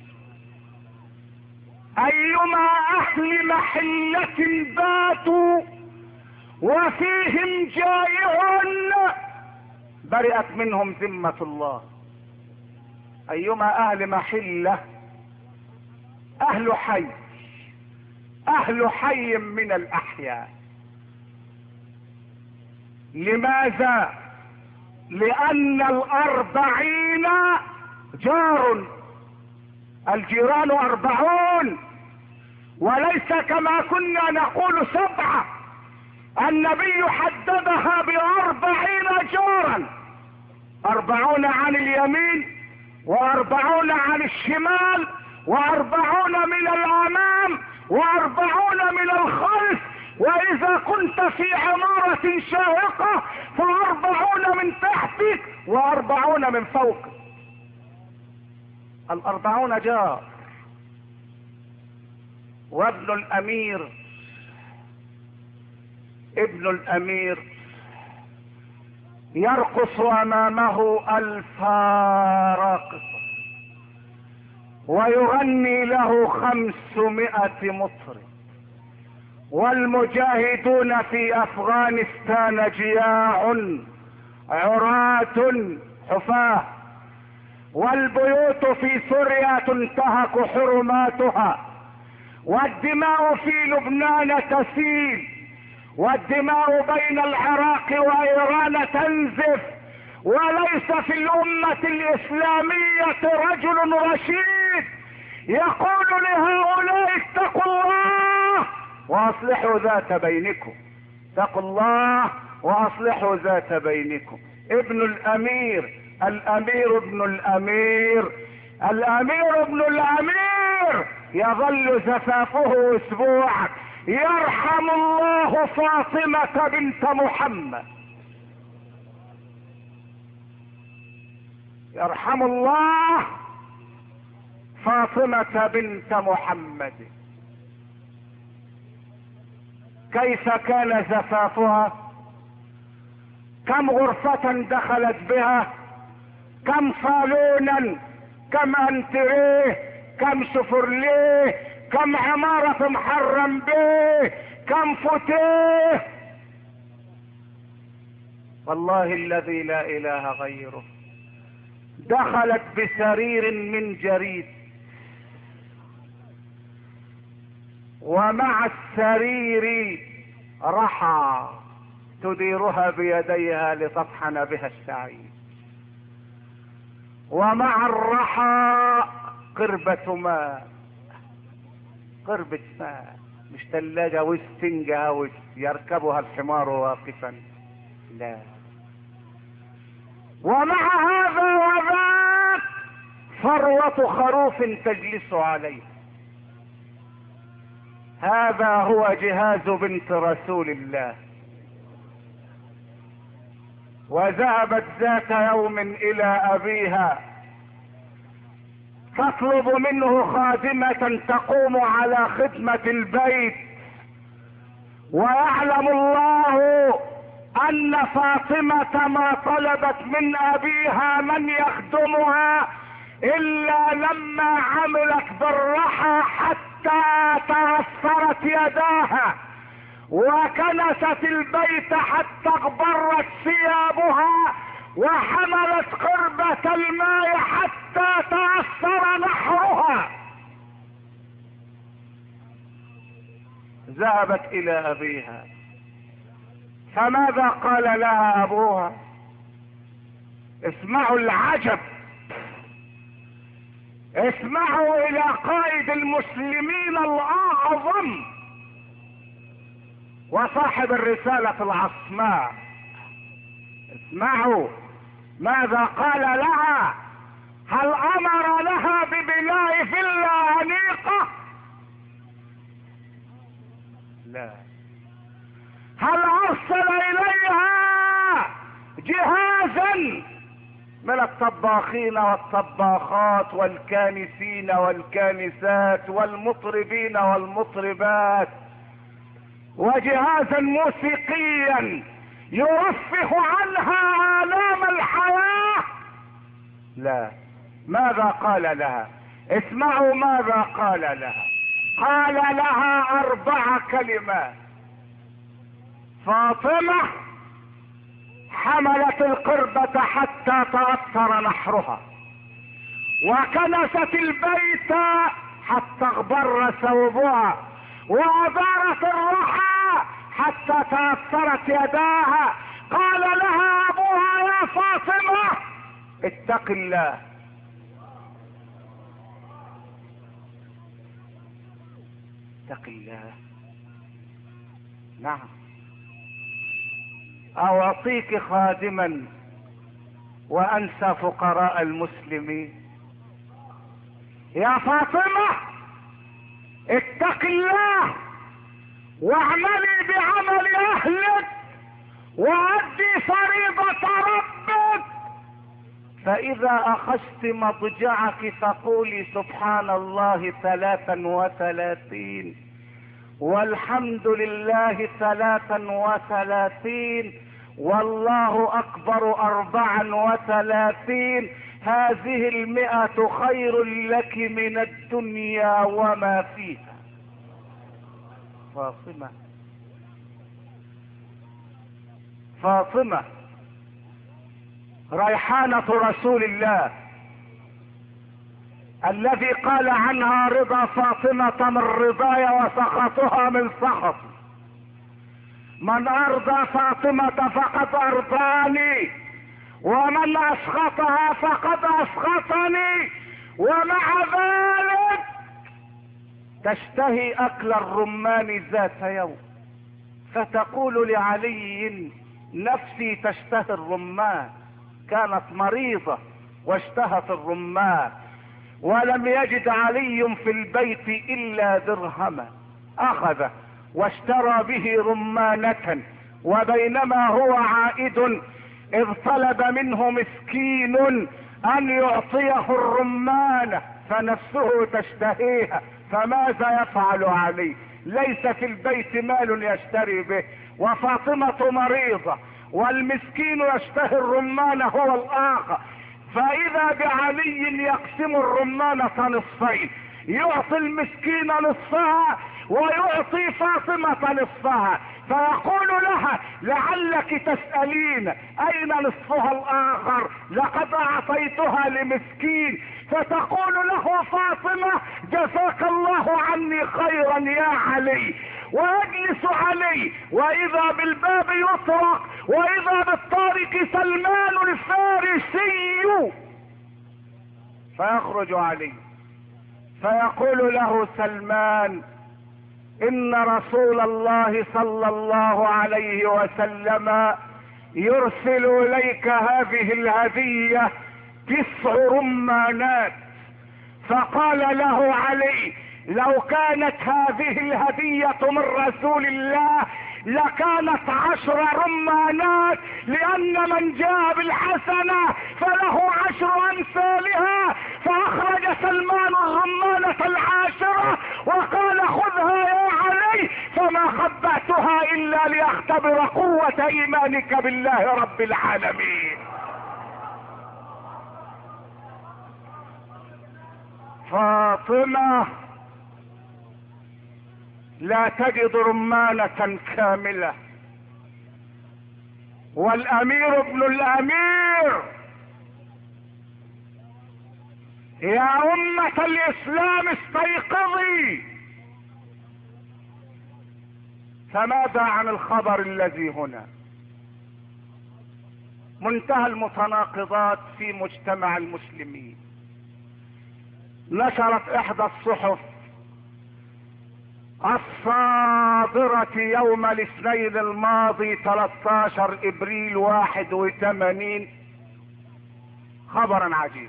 ايما اهل محلة باتوا وفيهم جائع برئت منهم ذمة الله. ايما اهل محلة، اهل حي، اهل حي من الاحياء. لماذا؟ لان الاربعين جار، الجيران اربعون، وليس كما كنا نقول سبعة. النبي حددها باربعين جارا، أربعون عن اليمين، وأربعون عن الشمال، وأربعون من الأمام، وأربعون من الخلف. وإذا كنت في عمارة شاهقة فأربعون من تحتك وأربعون من فوقك. الأربعون جار. وابن الأمير ابن الأمير يرقص أمامه ألف راقصة، ويغني له خمسمائة مطرب. والمجاهدون في أفغانستان جياع عراة حفاة، والبيوت في سوريا تنتهك حرماتها، والدماء في لبنان تسيل، والدماء بين العراق وإيران تنزف. وليس في الأمة الإسلامية رجل رشيد يقول لهؤلاء اتقوا الله واصلحوا ذات بينكم، اتقوا الله واصلحوا ذات بينكم. ابن الأمير الأمير ابن الأمير الأمير ابن الأمير يظل زفافه أسبوعا. يرحم الله فاطمة بنت محمد، يرحم الله فاطمة بنت محمد. كيف كان زفافها؟ كم غرفة دخلت بها، كم صالونا، كم انتريه، كم سفرليه، كم عمارة محرم به، كم فتيه. والله الذي لا اله غيره. دخلت بسرير من جريد، ومع السرير رحى تديرها بيديها لتطحن بها الشعير، ومع الرحى قربة ماء، قربة ماء، مش ثلاجة وسنجة وس يركبها الحمار واقفا، لا. ومع هذا وذاك فروة خروف تجلس عليه. هذا هو جهاز بنت رسول الله. وذهبت ذات يوم الى ابيها تطلب منه خادمة تقوم على خدمة البيت، ويعلم الله ان فاطمة ما طلبت من ابيها من يخدمها الا لما عملت بالرحى حتى تأثرت يداها، وكنست البيت حتى اغبرت ثيابها، وحملت قربة الماء حتى تأثر نحرها. ذهبت الى ابيها، فماذا قال لها ابوها؟ اسمعوا العجب، اسمعوا الى قائد المسلمين الاعظم وصاحب الرسالة العصماء. اسمعوا ماذا قال لها. هل امر لها ببناء فيلا انيقة؟ لا. هل ارسل اليها جهازا من الطباخين والطباخات والكانسين والكانسات والمطربين والمطربات وجهازا موسيقيا يرفه عنها آلام الحياة؟ لا. ماذا قال لها؟ اسمعوا ماذا قال لها. قال لها اربع كلمات. فاطمة حملت القربة حتى تأثر نحرها، وكنست البيت حتى اغبر ثوبها، وأدارت الرحى حتى تأثرت يداها. قال لها ابوها يا فاطمة اتق الله، اتق الله. نعم. أعطيك خادما وانسى فقراء المسلمين. يا فاطمة اتق الله واعملي بعمل اهلك وادي فريضة ربك، فاذا اخذت مضجعك فقولي سبحان الله ثلاثا وثلاثين والحمد لله ثلاثا وثلاثين والله اكبر اربعا وثلاثين. هذه المئة خير لك من الدنيا وما فيها. فاطمة فاطمة ريحانة رسول الله الذي قال عنها رضا فاطمة من رضاي وسخطها من سخطي. من ارضى فاطمة فقد ارضاني ومن اسخطها فقد اسخطني. ومع ذلك تشتهي اكل الرمان ذات يوم فتقول لعلي نفسي تشتهي الرمان. كانت مريضة واشتهت الرمان ولم يجد علي في البيت الا درهما، اخذه واشترى به رمانة، وبينما هو عائد اذ طلب منه مسكين ان يعطيه الرمانة فنفسه تشتهيها، فماذا يفعل علي؟ ليس في البيت مال يشتري به، وفاطمة مريضة والمسكين يشتهي الرمان هو الاخر، فاذا بعلي يقسم الرمانة نصفين، يعطي المسكين نصفها ويعطي فاطمة نصفها، فيقول لها لعلك تسألين اين نصفها الاخر لقد اعطيتها لمسكين، فتقول له فاطمة جزاك الله عني خيرا يا علي. ويجلس علي واذا بالباب يطرق واذا بالطارق سلمان الفارسي، فيخرج علي فيقول له سلمان ان رسول الله صلى الله عليه وسلم يرسل اليك هذه الهدية تسع رمانات. فقال له علي لو كانت هذه الهدية من رسول الله لكانت عشر رمانات، لان من جاء بالحسنة فله عشر امثالها. فاخرج سلمان الرمانة العاشرة وقال خذها يا علي، فما خبأتها الا لاختبر قوة ايمانك بالله رب العالمين. فاطمة لا تجد رمانة كاملة، والامير ابن الامير. يا امة الاسلام استيقظي. فماذا عن الخبر الذي هنا؟ منتهى المتناقضات في مجتمع المسلمين. نشرت احدى الصحف الصادرة يوم الاثنين الماضي ثلاثة عشر ابريل واحد وثمانين خبرا عجيب.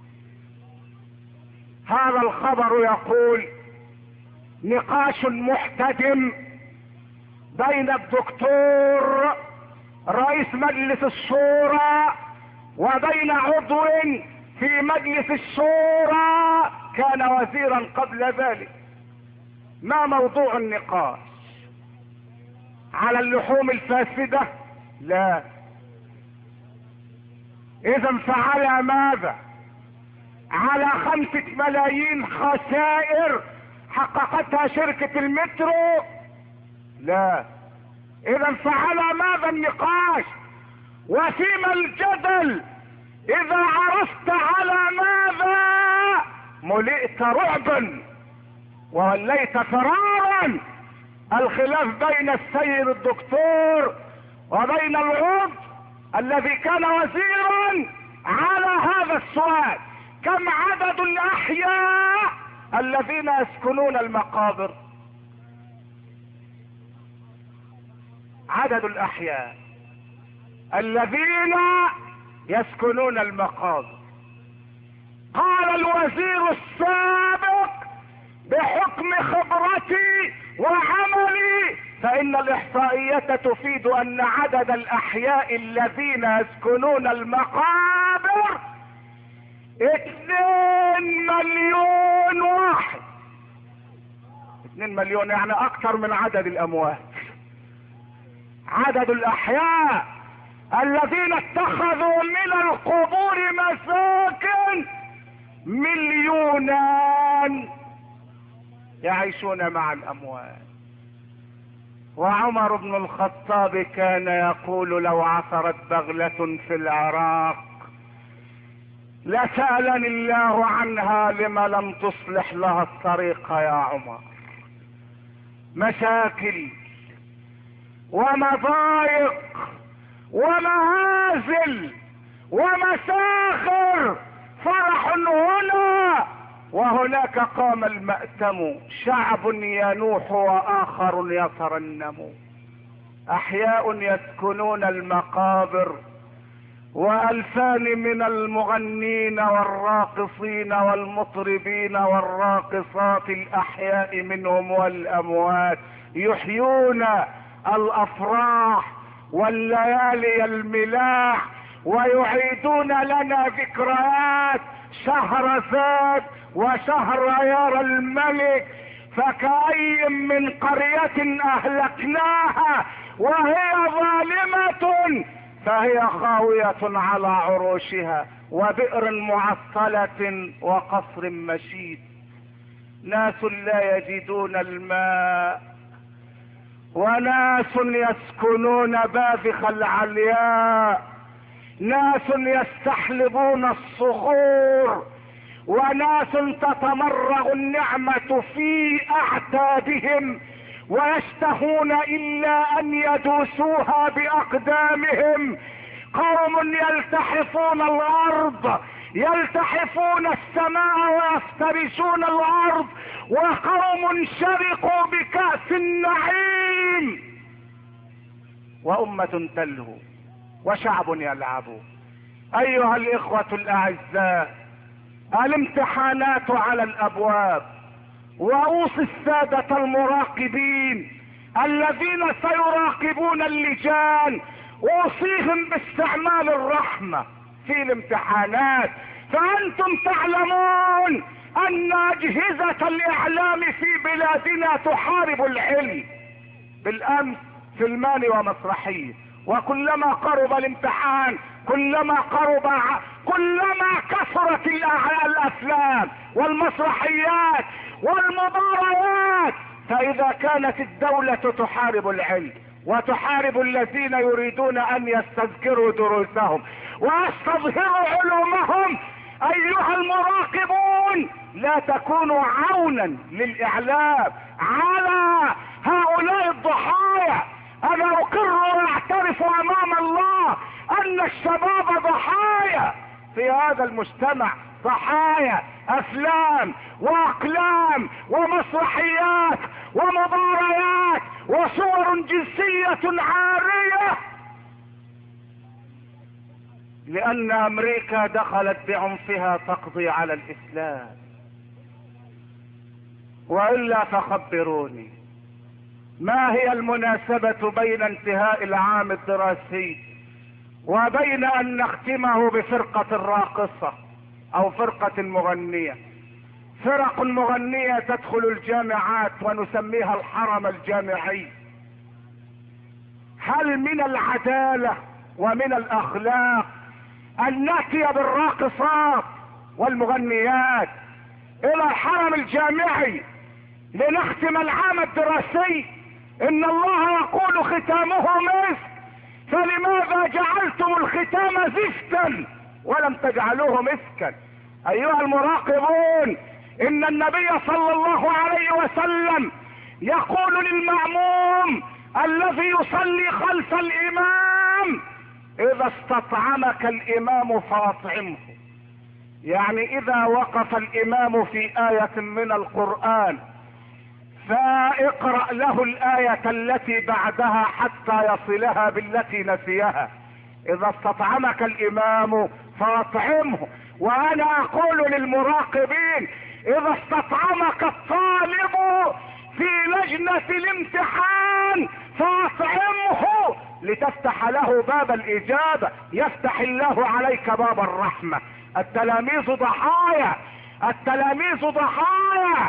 هذا الخبر يقول نقاش محتدم بين الدكتور رئيس مجلس الشورى وبين عضو في مجلس الشورى كان وزيرا قبل ذلك. ما موضوع النقاش؟ على اللحوم الفاسدة؟ لا. اذا فعلى ماذا؟ على خمسة ملايين خسائر حققتها شركة المترو؟ لا. اذا فعلى ماذا النقاش؟ وفيما الجدل اذا عرفت على ماذا ملئت رعبا ووليت فرارا. الخلاف بين السيد الدكتور وبين العضو الذي كان وزيرا على هذا السؤال: كم عدد الاحياء الذين يسكنون المقابر؟ عدد الاحياء الذين يسكنون المقابر. قال الوزير السابق بحكم خبرتي وعملي فإن الإحصائية تفيد أن عدد الأحياء الذين يسكنون المقابر اثنين مليون واحد. اثنين مليون يعني أكثر من عدد الأموات. عدد الأحياء الذين اتخذوا من القبور مساكن مليونان يعيشون مع الأموات. وعمر بن الخطاب كان يقول لو عثرت بغلة في العراق لسألني الله عنها لما لم تصلح لها الطريق يا عمر. مشاكل ومضايق ومهازل ومساخر، فرح هنا وهناك قام المأتم، شعب ينوح وآخر يترنم. أحياء يسكنون المقابر، وألفان من المغنين والراقصين والمطربين والراقصات الأحياء منهم والأموات يحيون الأفراح والليالي الملاح، ويعيدون لنا ذكريات شهرزاد وشهريار الملك. فكأي من قرية أهلكناها وهي ظالمة فهي خاوية على عروشها، وبئر معطلة وقصر مشيد. ناس لا يجدون الماء، وناس يسكنون باذخ العلياء، ناس يستحلبون الصخور، وناس تتمرغ النعمة في اعتابهم ويشتهون الا ان يدوسوها باقدامهم. قوم يلتحفون الارض، يلتحفون السماء ويفترشون الارض، وقوم شرقوا بكأس النعيم، وامة تلهو وشعب يلعب. ايها الاخوة الاعزاء، الامتحانات على الابواب، واوصي السادة المراقبين الذين سيراقبون اللجان، اوصيهم باستعمال الرحمة في الامتحانات. فانتم تعلمون ان اجهزة الاعلام في بلادنا تحارب العلم. بالامس فيلمان ومسرحية، وكلما قرب الامتحان كلما قرب كلما كثرت الافلام والمسرحيات والمباريات. فاذا كانت الدولة تحارب العلم وتحارب الذين يريدون ان يستذكروا دروسهم ويستظهروا علومهم، ايها المراقبون لا تكونوا عونا للاعلام على هؤلاء الضحايا. انا اقر واعترف امام الله ان الشباب ضحايا في هذا المجتمع، ضحايا افلام واقلام ومسرحيات ومباريات وصور جنسية عارية، لان امريكا دخلت بعنفها تقضي على الاسلام. والا فخبروني، ما هي المناسبة بين انتهاء العام الدراسي وبين ان نختمه بفرقة الراقصة او فرقة المغنية؟ فرق مغنية تدخل الجامعات ونسميها الحرم الجامعي. هل من العدالة ومن الاخلاق ان ناتي بالراقصات والمغنيات الى الحرم الجامعي لنختم العام الدراسي؟ ان الله يقول ختامه مسك، فلماذا جعلتم الختام زفتا ولم تجعلوه مسكا؟ ايها المراقبون، ان النبي صلى الله عليه وسلم يقول للمأموم الذي يصلي خلف الامام: اذا استطعمك الامام فاطعمه. يعني اذا وقف الامام في آية من القرآن فاقرأ له الآية التي بعدها حتى يصلها بالتي نسيها. اذا استطعمك الامام فاطعمه. وانا اقول للمراقبين اذا استطعمك الطالب في لجنة الامتحان فاطعمه لتفتح له باب الاجابة، يفتح الله عليك باب الرحمة. التلاميذ ضحايا، التلاميذ ضحايا،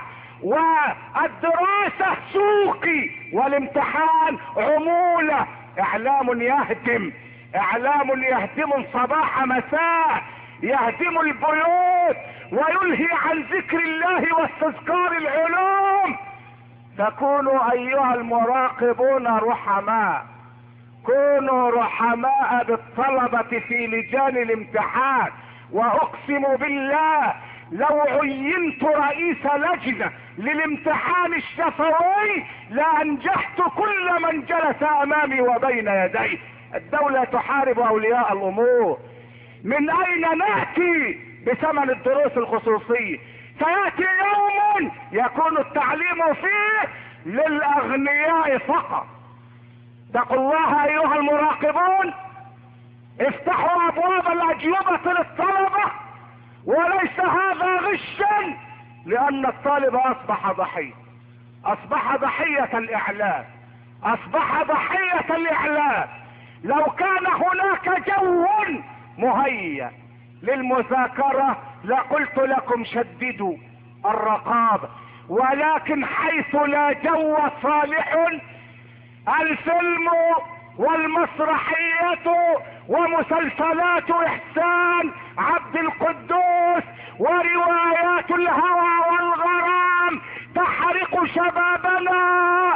والدراسة سوقي والامتحان عمولة. اعلام يهدم، اعلام يهدم صباح مساء، يهدم البيوت ويلهي عن ذكر الله واستذكار العلوم. فكونوا ايها المراقبون رحماء، كونوا رحماء بالطلبة في لجان الامتحان. واقسم بالله لو عينت رئيس لجنة للامتحان الشفوي لانجحت كل من جلس امامي وبين يدي. الدولة تحارب اولياء الامور. من اين نأتي بثمن الدروس الخصوصية؟ سيأتي يوم يكون التعليم فيه للاغنياء فقط. اتقوا الله ايها المراقبون، افتحوا ابواب الاجوبة للطلبة، وليس هذا غشا، لان الطالب اصبح ضحية، اصبح ضحية الاعلام، اصبح ضحية الاعلام. لو كان هناك جو مهيأ للمذاكرة لقلت لكم شددوا الرقابة، ولكن حيث لا جو صالح الفيلم والمسرحية ومسلسلات احسان عبد القدوس وروايات الهوى والغرام تحرق شبابنا.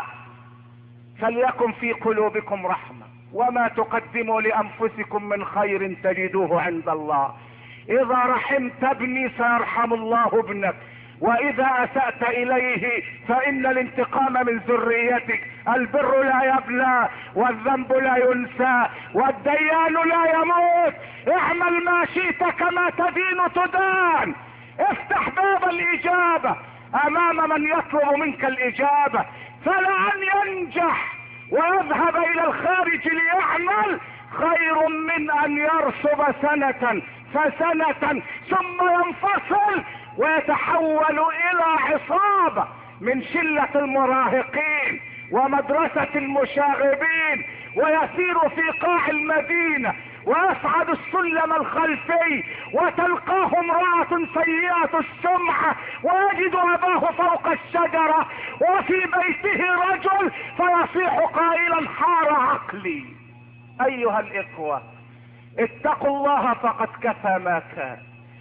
فليكن في قلوبكم رحمة، وما تقدموا لانفسكم من خير تجدوه عند الله. اذا رحمت ابني سيرحم الله ابنك، واذا اسأت اليه فان الانتقام من ذريتك. البر لا يبلى والذنب لا ينسى والديان لا يموت. اعمل ما شئت كما تدين تدان. افتح باب الاجابة امام من يطلب منك الاجابة، فلان ينجح ويذهب الى الخارج ليعمل خير من ان يرسب سنة فسنة ثم ينفصل ويتحول الى عصابة من شلة المراهقين ومدرسة المشاغبين، ويسير في قاع المدينة ويصعد السلم الخلفي وتلقاه امرأة سيئة السمعة ويجد اباه فوق الشجرة وفي بيته رجل فيصيح قائلا حار عقلي. ايها الاخوة اتقوا الله فقد كفى ما كان،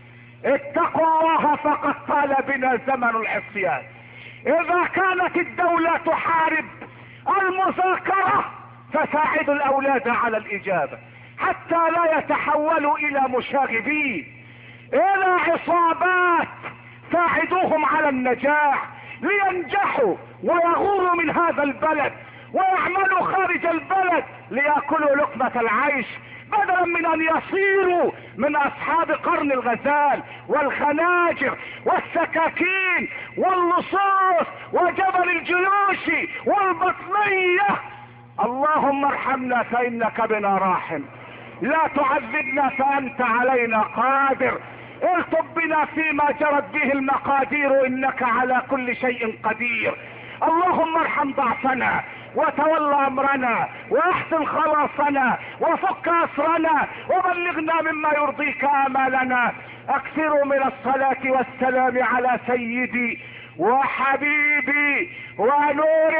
اتقوا الله فقد طال بنا زمن العصيان. اذا كانت الدولة تحارب المذاكرة فساعدوا الاولاد على الاجابة حتى لا يتحولوا الى مشاغبين، الى عصابات. ساعدوهم على النجاح لينجحوا ويغوروا من هذا البلد ويعملوا خارج البلد ليأكلوا لقمة العيش، بدلا من ان يصيروا من اصحاب قرن الغزال والخناجر والسكاكين واللصوص وجبل الجيوش والبطنية. اللهم ارحمنا فانك بنا راحم، لا تعذبنا فانت علينا قادر، الطب بنا فيما جرت به المقادير انك على كل شيء قدير. اللهم ارحم ضعفنا وتولى امرنا واحسن خلاصنا وفك اسرنا وبلغنا مما يرضيك امالنا. اكثروا من الصلاة والسلام على سيدي وحبيبي ونور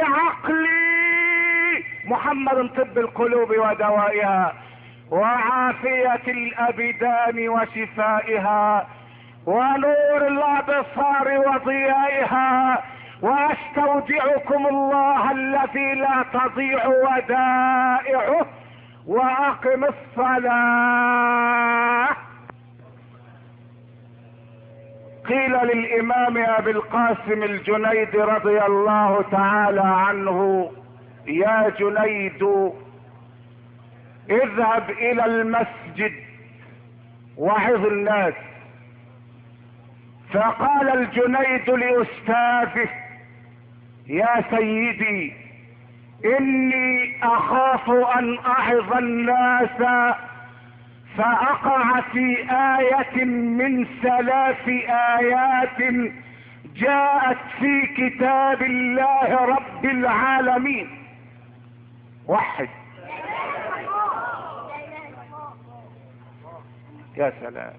عقلي محمد طب القلوب ودوائها وعافية الابدان وشفائها ونور الابصار وضيائها. واستودعكم الله الذي لا تضيع ودائعه واقم الصلاة. قيل للامام ابي القاسم الجنيد رضي الله تعالى عنه يا جنيد اذهب الى المسجد وعظ الناس. فقال الجنيد لاستاذه يا سيدي اني اخاف ان اعظ الناس فأقع في آية من ثلاث آيات جاءت في كتاب الله رب العالمين. وحد. يا سلام.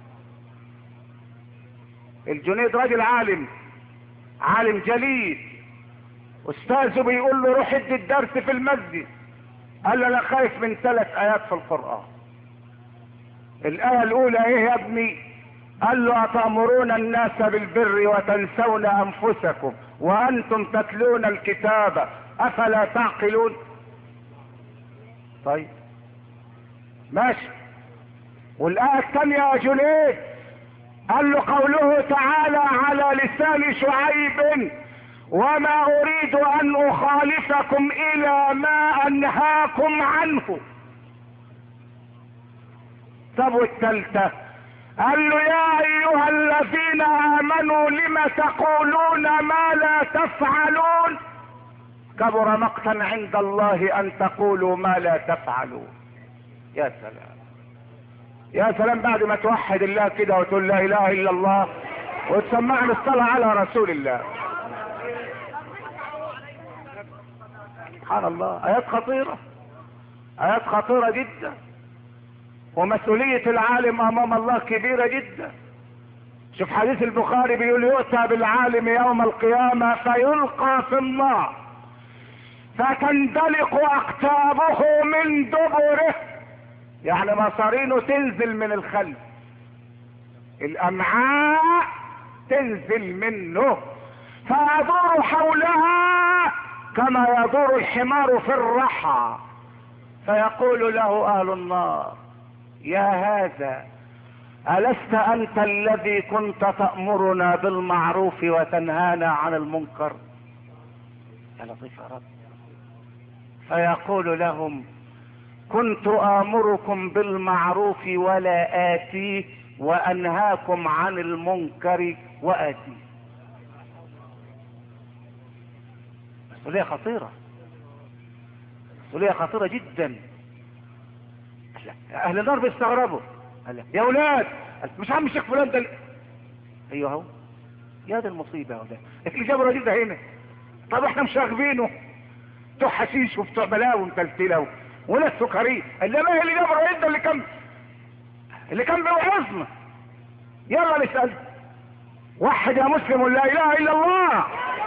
الجنيد راجل عالم، عالم جليل، استاذه بيقول له روح ادي الدرس في المسجد. قال له انا خايف من ثلاث ايات في القرآن. الآية الأولى ايه يا ابني؟ قال له أتأمرون الناس بالبر وتنسون أنفسكم وأنتم تتلون الكتاب أفلا تعقلون؟ طيب ماشي. والآية الثانية يا جنيد قال له قوله تعالى على لسان شعيب وما أريد أن أخالفكم إلى ما أنهاكم عنه. طب والثالثة قال له يا أيها الذين آمنوا لم تقولون ما لا تفعلون كبر مقتا عند الله أن تقولوا ما لا تفعلون. يا سلام يا سلام. بعد ما توحد الله كده وتقول لا إله إلا الله وتسمعنا الصلاة على رسول الله. سبحان الله. آيات خطيرة، آيات خطيرة جدا. ومسؤولية العالم امام الله كبيرة جدا. شوف حديث البخاري بيقول يؤتى بالعالم يوم القيامة فيلقى في النار فتندلق اقتابه من دبره، يعني مصارينه تنزل من الخلف، الامعاء تنزل منه، فيدور حولها كما يدور الحمار في الرحى، فيقول له اهل النار يا هذا ألست أنت الذي كنت تأمرنا بالمعروف وتنهانا عن المنكر؟ يا لطيف يا رب. فيقول لهم كنت آمركم بالمعروف ولا آتيه وأنهاكم عن المنكر وآتيه. مسؤولية خطيرة، مسؤولية خطيرة جدا. اهل النار بيستغربوا. يا اولاد مش عم الشيخ فلان ده. ايوه اهو. يا ده المصيبه يا اولاد. الاجابه الرجل هنا. طب احنا مش راغبينه بتوع حشيش وبتوع بلاوي ومتلتله وناس سكريه. اللي ما هي الاجابه الرجل ده اللي كان اللي كان بيوعظنا. يلا نسال وحد يا مسلم لا اله الا الله.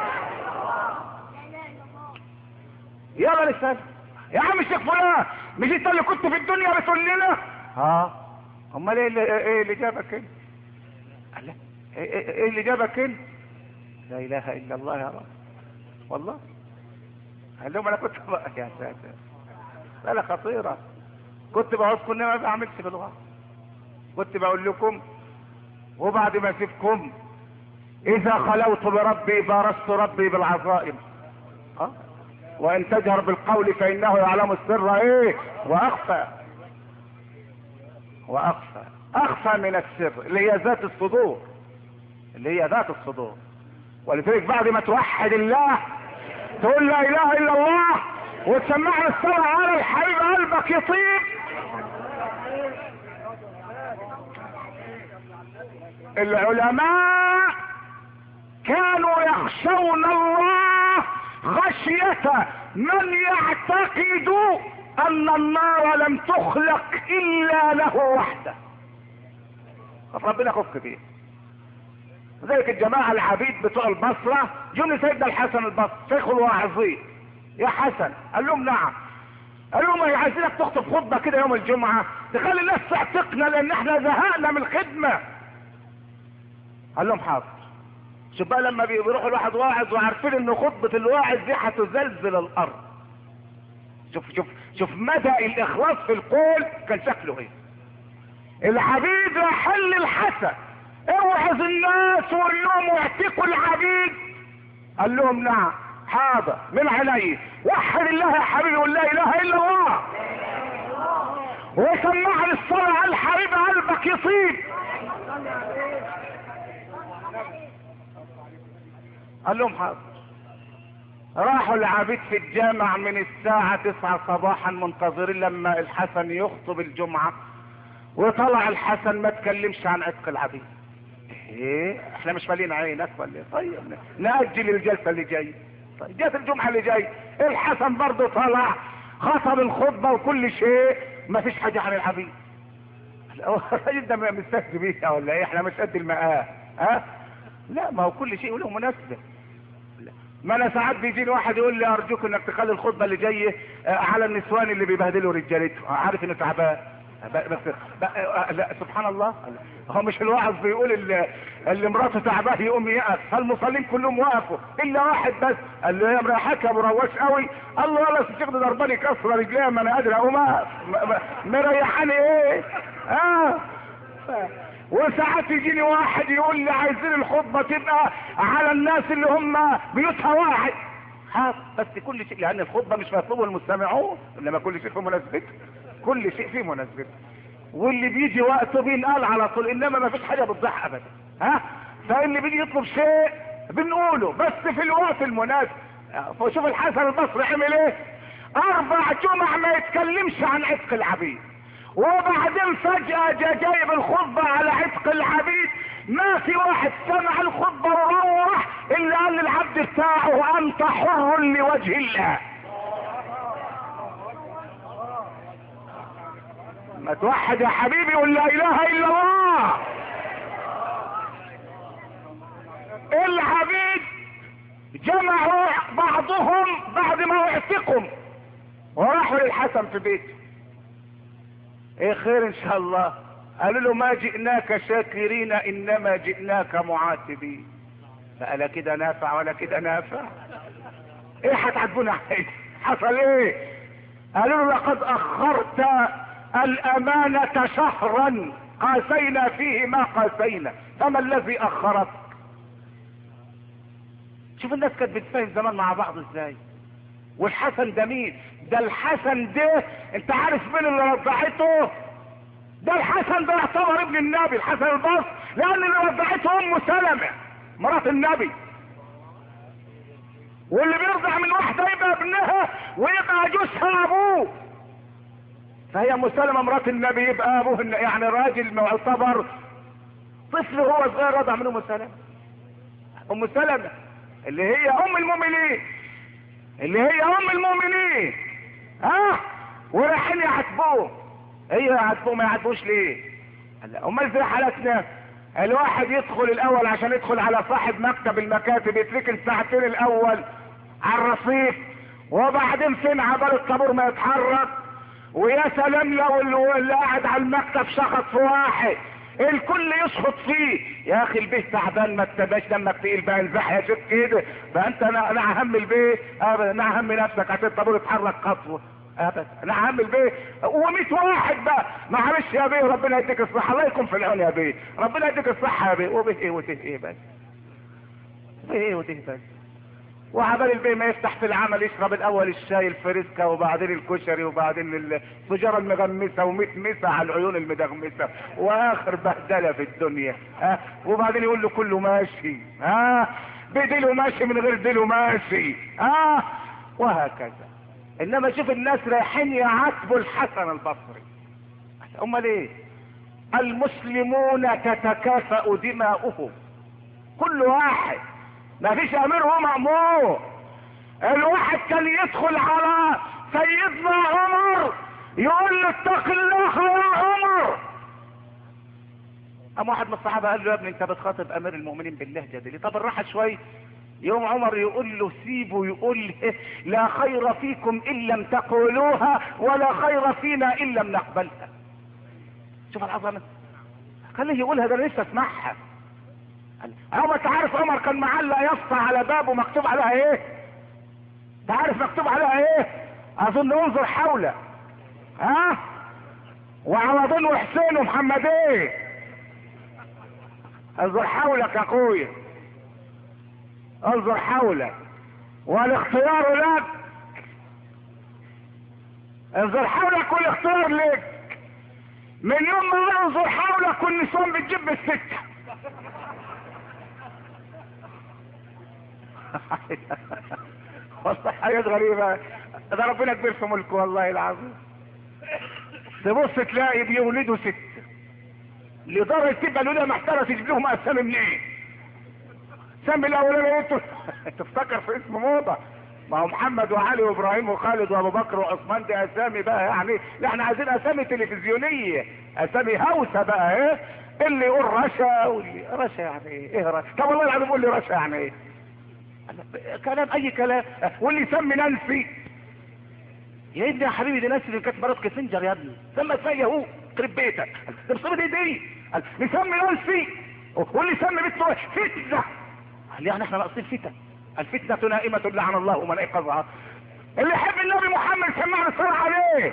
يلا نسال يا عم الشيخ فلان مش انت اللي كنت في الدنيا بتقول لنا؟ ها امال ايه اللي ايه اللي جابك هنا؟ قال لا ايه, إيه اللي جابك هنا؟ لا اله الا الله يا رب. والله قال لهم انا كنت بقى يا ساتر. لا لا خطيره. كنت بقولكم اني ما بعملش بالغلط، كنت بقول لكم وبعد ما اسيبكم اذا خلوت بربي بارزت ربي بالعظائم. ها وان تجهر بالقول فانه يعلم السر ايه واخفى. واخفى اخفى من السر اللي هي ذات الصدور، اللي هي ذات الصدور. ولذلك بعد ما توحد الله تقول لا اله الا الله وتسمعنا الصلاة على الحبيب قلبك يطيب. العلماء كانوا يخشون الله خشية من يعتقد ان النار لم تخلق الا له وحده. ربنا يخف بيه. ذلك الجماعة العبيد بتوع البصرة جم سيدنا الحسن البصري شيخ الواعظين. يا حسن قال لهم نعم. قال لهم عايزينك تخطب خطبة كده يوم الجمعة تخلي الناس تعتقنا لان احنا زهقنا من الخدمة. قال لهم حاضر. شوف بقى لما بيروحوا الواحد واعظ وعارفين ان خطبة الواعظ دي هتزلزل الارض. شوف شوف شوف مدى الاخلاص في القول كان شكله ايه. العبيد يحل الحسن اوعظ الناس وقول لهم واعتقوا العبيد. قال لهم نعم حاضر من عيني. وحد الله يا حبيبي ولا لا اله الا الله وسمعني الصلاة على الحبيب قلبك يطيب. قال لهم حاضر. راحوا العبيد في الجامع من الساعة تسعة صباحا منتظرين لما الحسن يخطب الجمعة وطلع الحسن ما تكلمش عن عتق العبيد. ايه احنا مش مالين عينك ولا ايه؟ طيب نأجل الجلسة اللي جاي. طيب جات الجمعة اللي جاي الحسن برضه طلع خطب الخطبة وكل شيء، ما فيش حاجة عن العبيد. الراجل ده مستهزئ بيها ولا ايه؟ احنا مش قد المقام. ها لا، ما هو كل شيء له مناسبة. ما انا ساعات بيجيني واحد يقول لي ارجوك انك تخلي الخطبة اللي جايه على النسوان اللي بيبهدلوا رجالته، عارف انه تعبان. بس لا سبحان الله، هو مش الواعظ بيقول اللي, اللي مراته تعباه يقوم يقف، فالمصلين كلهم وقفوا الا واحد بس قال له يا مريحك يا مروش قوي. قال له والله الشيخ ده ضرباني كسره رجليها ما انا قادر اقوم اقف، مريحاني ايه؟ اه وساعات يجيني واحد يقول لي عايزين الخطبه تبقى على الناس اللي هم بيوتها واحد. ها بس كل شيء، لان الخطبه مش مطلوب المستمعون، انما كل شيء في مناسبته، كل شيء فيه مناسبته، واللي بيجي وقته بينقال على طول، انما ما فيش حاجه بتضحى ابدا. ها فاللي بيجي يطلب شيء بنقوله بس في الوقت المناسب. فشوف الحسن البصري عمل ايه؟ اربع جمع ما يتكلمش عن عتق العبيد، وبعدين فجأة جا جايب الخطبة على عتق العبيد. ما في واحد سمع الخطبة وروح الا قال للعبد بتاعه انت حر لوجه الله. ما توحد يا حبيبي قل لا اله الا الله. العبيد جمعوا بعضهم بعد ما اعتقهم وراحوا للحسن في بيته. ايه خير ان شاء الله؟ قالوا له ما جئناك شاكرين انما جئناك معاتبين. فقال كده نافع ولا كده نافع؟ ايه هتعاتبونا عليه؟ حصل ايه؟ قالوا له لقد اخرت الامانة شهرا قاسينا فيه ما قاسينا، فما الذي اخرك؟ شوف الناس كانت بتفاهم زمان مع بعض ازاي. والحسن ده مين؟ ده الحسن ده انت عارف مين اللي رضعته؟ ده الحسن ده يعتبر ابن النبي الحسن البصري، لان اللي رضعته ام سلمة مرات النبي، واللي بيرضع من واحدة يبقى ابنها ويبقى جوزها ابوه، فهي ام سلمة مرات النبي يبقى ابوه، يعني راجل معتبر طفل هو صغير رضع من ام سلمة. ام سلمة اللي هي ام المؤمنين، اللي هي ام المؤمنين. ها ورايحين يعاتبوه. ايه يعاتبوه؟ ما يعاتبوش ليه؟ امال زي حالتنا الواحد يدخل الاول عشان يدخل على صاحب مكتب المكاتب يتركن ساعتين الاول على الرصيف، وبعدين فين عبال الطابور ما يتحرك، ويا سلام لو اللي قاعد على المكتب شخص في واحد الكل يشخط فيه. يا اخي البيه تعبان ما تبقاش دمك تقيل بقى، البح يا شيخ كده بقى انت انا اهم البيه ابدا، انا اهم نفسك عشان الطابور يتحرك خطوه ابدا، انا اهم البيه وميت واحد بقى. معلش يا بيه ربنا يديك الصحه، الله يكون في العون يا بيه، ربنا يديك الصحه يا بيه. وبيه ايه وته ايه بس؟ بيه ايه وته بس؟ وعبال البيه ما يفتح في العمل يشرب الاول الشاي الفريسكا وبعدين الكشري وبعدين السجاره المغمسه ومتمسه على العيون المدغمسه واخر بهدله في الدنيا. ها وبعدين يقول له كله ماشي، ها بديله ماشي من غير ديله ماشي، ها وهكذا. انما شوف الناس رايحين يعاتبوا الحسن البصري. امال ايه؟ المسلمون تتكافأ دماؤهم، كل واحد ما فيش امير ومأمور. الواحد كان يدخل على سيدنا عمر يقول له اتق الله يا عمر. قام واحد من الصحابه قال له يا ابني انت بتخاطب امير المؤمنين باللهجه دي ليه؟ طب الراحه شويه. يوم عمر يقول له سيبه يقول لا خير فيكم ان لم تقولوها ولا خير فينا ان لم نقبلها. شوف العظمه، خليه يقولها، ده انا لسه اسمعها. عمر تعرف عمر كان معلق يافطه على بابه مكتوب عليها ايه؟ تعرف مكتوب عليها ايه؟ اظن انظر حوله، ها وعوضين وحسين ومحمدين، انظر حولك يا اخويا، انظر حولك والاختيار لك، انظر حولك والاختيار لك. من يوم ما انظر حولك والنسوان بتجيب السكه. والله حاجات غريبة، ده ربنا كبير في ملكه والله العظيم. تبص تلاقي بيولدوا ست، لدرجه تبقى الولاده محتاره تجيب لهم اسامي منين؟ سمي الاولاني انتوا تفتكر في اسم موضه؟ ما هو محمد وعلي وابراهيم وخالد وابو بكر وعثمان دي اسامي بقى يعني، لا احنا عايزين اسامي تلفزيونيه، اسامي هوسه بقى. ايه اللي يقول رشا واللي رشا يعني ايه؟ ايه رشا؟ طب والله العظيم قول لي رشا يعني ايه؟ كلام اي كلام. واللي يسمي نانسي، يا ابني يا حبيبي دي نانسي اللي كانت مرات كيسنجر يا ابني، سمى اسمها ياهو قرب بيتك. ده بصيبه ايه دي؟ نسمي نانسي واللي يسمي بنته فتنه، يعني احنا ناقصين فتن؟ الفتنة نائمة لعن الله من ايقظها. اللي يحب النبي محمد سمعنا الصلاة عليه.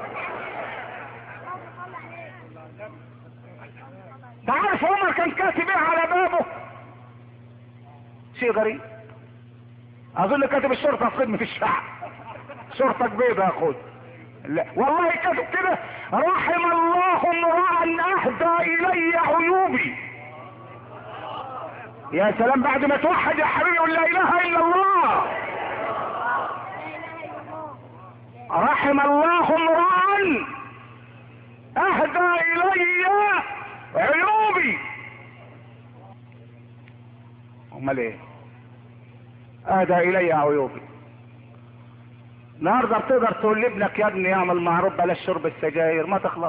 تعرف عمر كان كاتب ايه على بابه؟ شيء غريب، اظن كاتب الشرطة في خدمة الشعب، شرطة بيضة يا اخوي. لا والله كاتب كده: رحم الله امرأ اهدى الي عيوبي. يا سلام، بعد ما توحد يا حبيبي قول لا اله الا الله. رحم الله امرا اهدى الي عيوبي. امال ايه؟ اهدى الي عيوبي. النهارده بتقدر تقول لابنك يا ابني اعمل معروف بلاش شرب السجاير، ما تخلص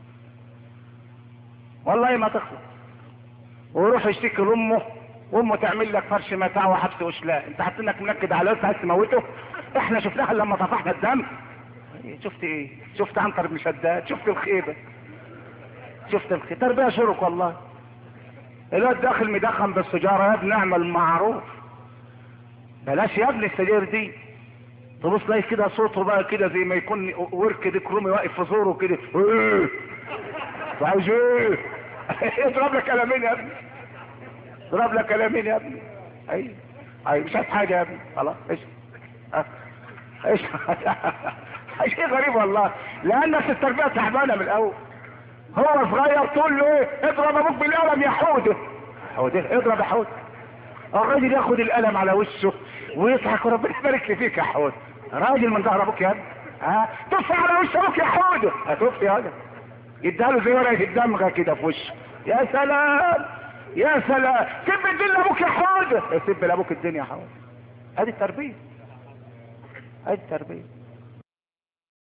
والله ما تخلص. ويروح يشتكي لامه وامه تعمل لك فرش متاع وحبس وشلاء. انت حاطط انك منكد على وسط عايز تموته؟ احنا شفناها لما طفحنا الدم. شفت ايه؟ شفت عنتر بن شداد، شفت الخيبه، شفت الخيبه. تربيه شرك والله. الواد داخل مدخن بالسجاره، يا ابني اعمل معروف بلاش يا ابني السجاير دي. تبص تلاقي كده صوته بقى كده زي ما يكون ورك ديك رومي واقف في زوره كده. ايه عايز ايه؟ اضرب لك قلمين يا ابني، اضرب لك قلمين يا ابني. اي اي مش عايز حاجه يا ابني، خلاص ايش ايش شيء غريب والله، لان التربيه تعبانه من الاول. هو صغير تقول له ايه؟ اضرب ابوك بالقلم يا حوده. حوده اضرب يا حوده. الراجل ياخد القلم على وشه ويضحك وربنا يبارك لي فيك يا حوده. راجل من ظهر ابوك يا ابني. ها تف على وش ابوك يا حوده. هتف يا ولد. يديها له زي ورقه الدمغه كده في وشه. يا سلام يا سلام. سب الدنيا لابوك يا حوده. سب لابوك الدنيا يا حوده. ادي التربيه، ادي التربيه.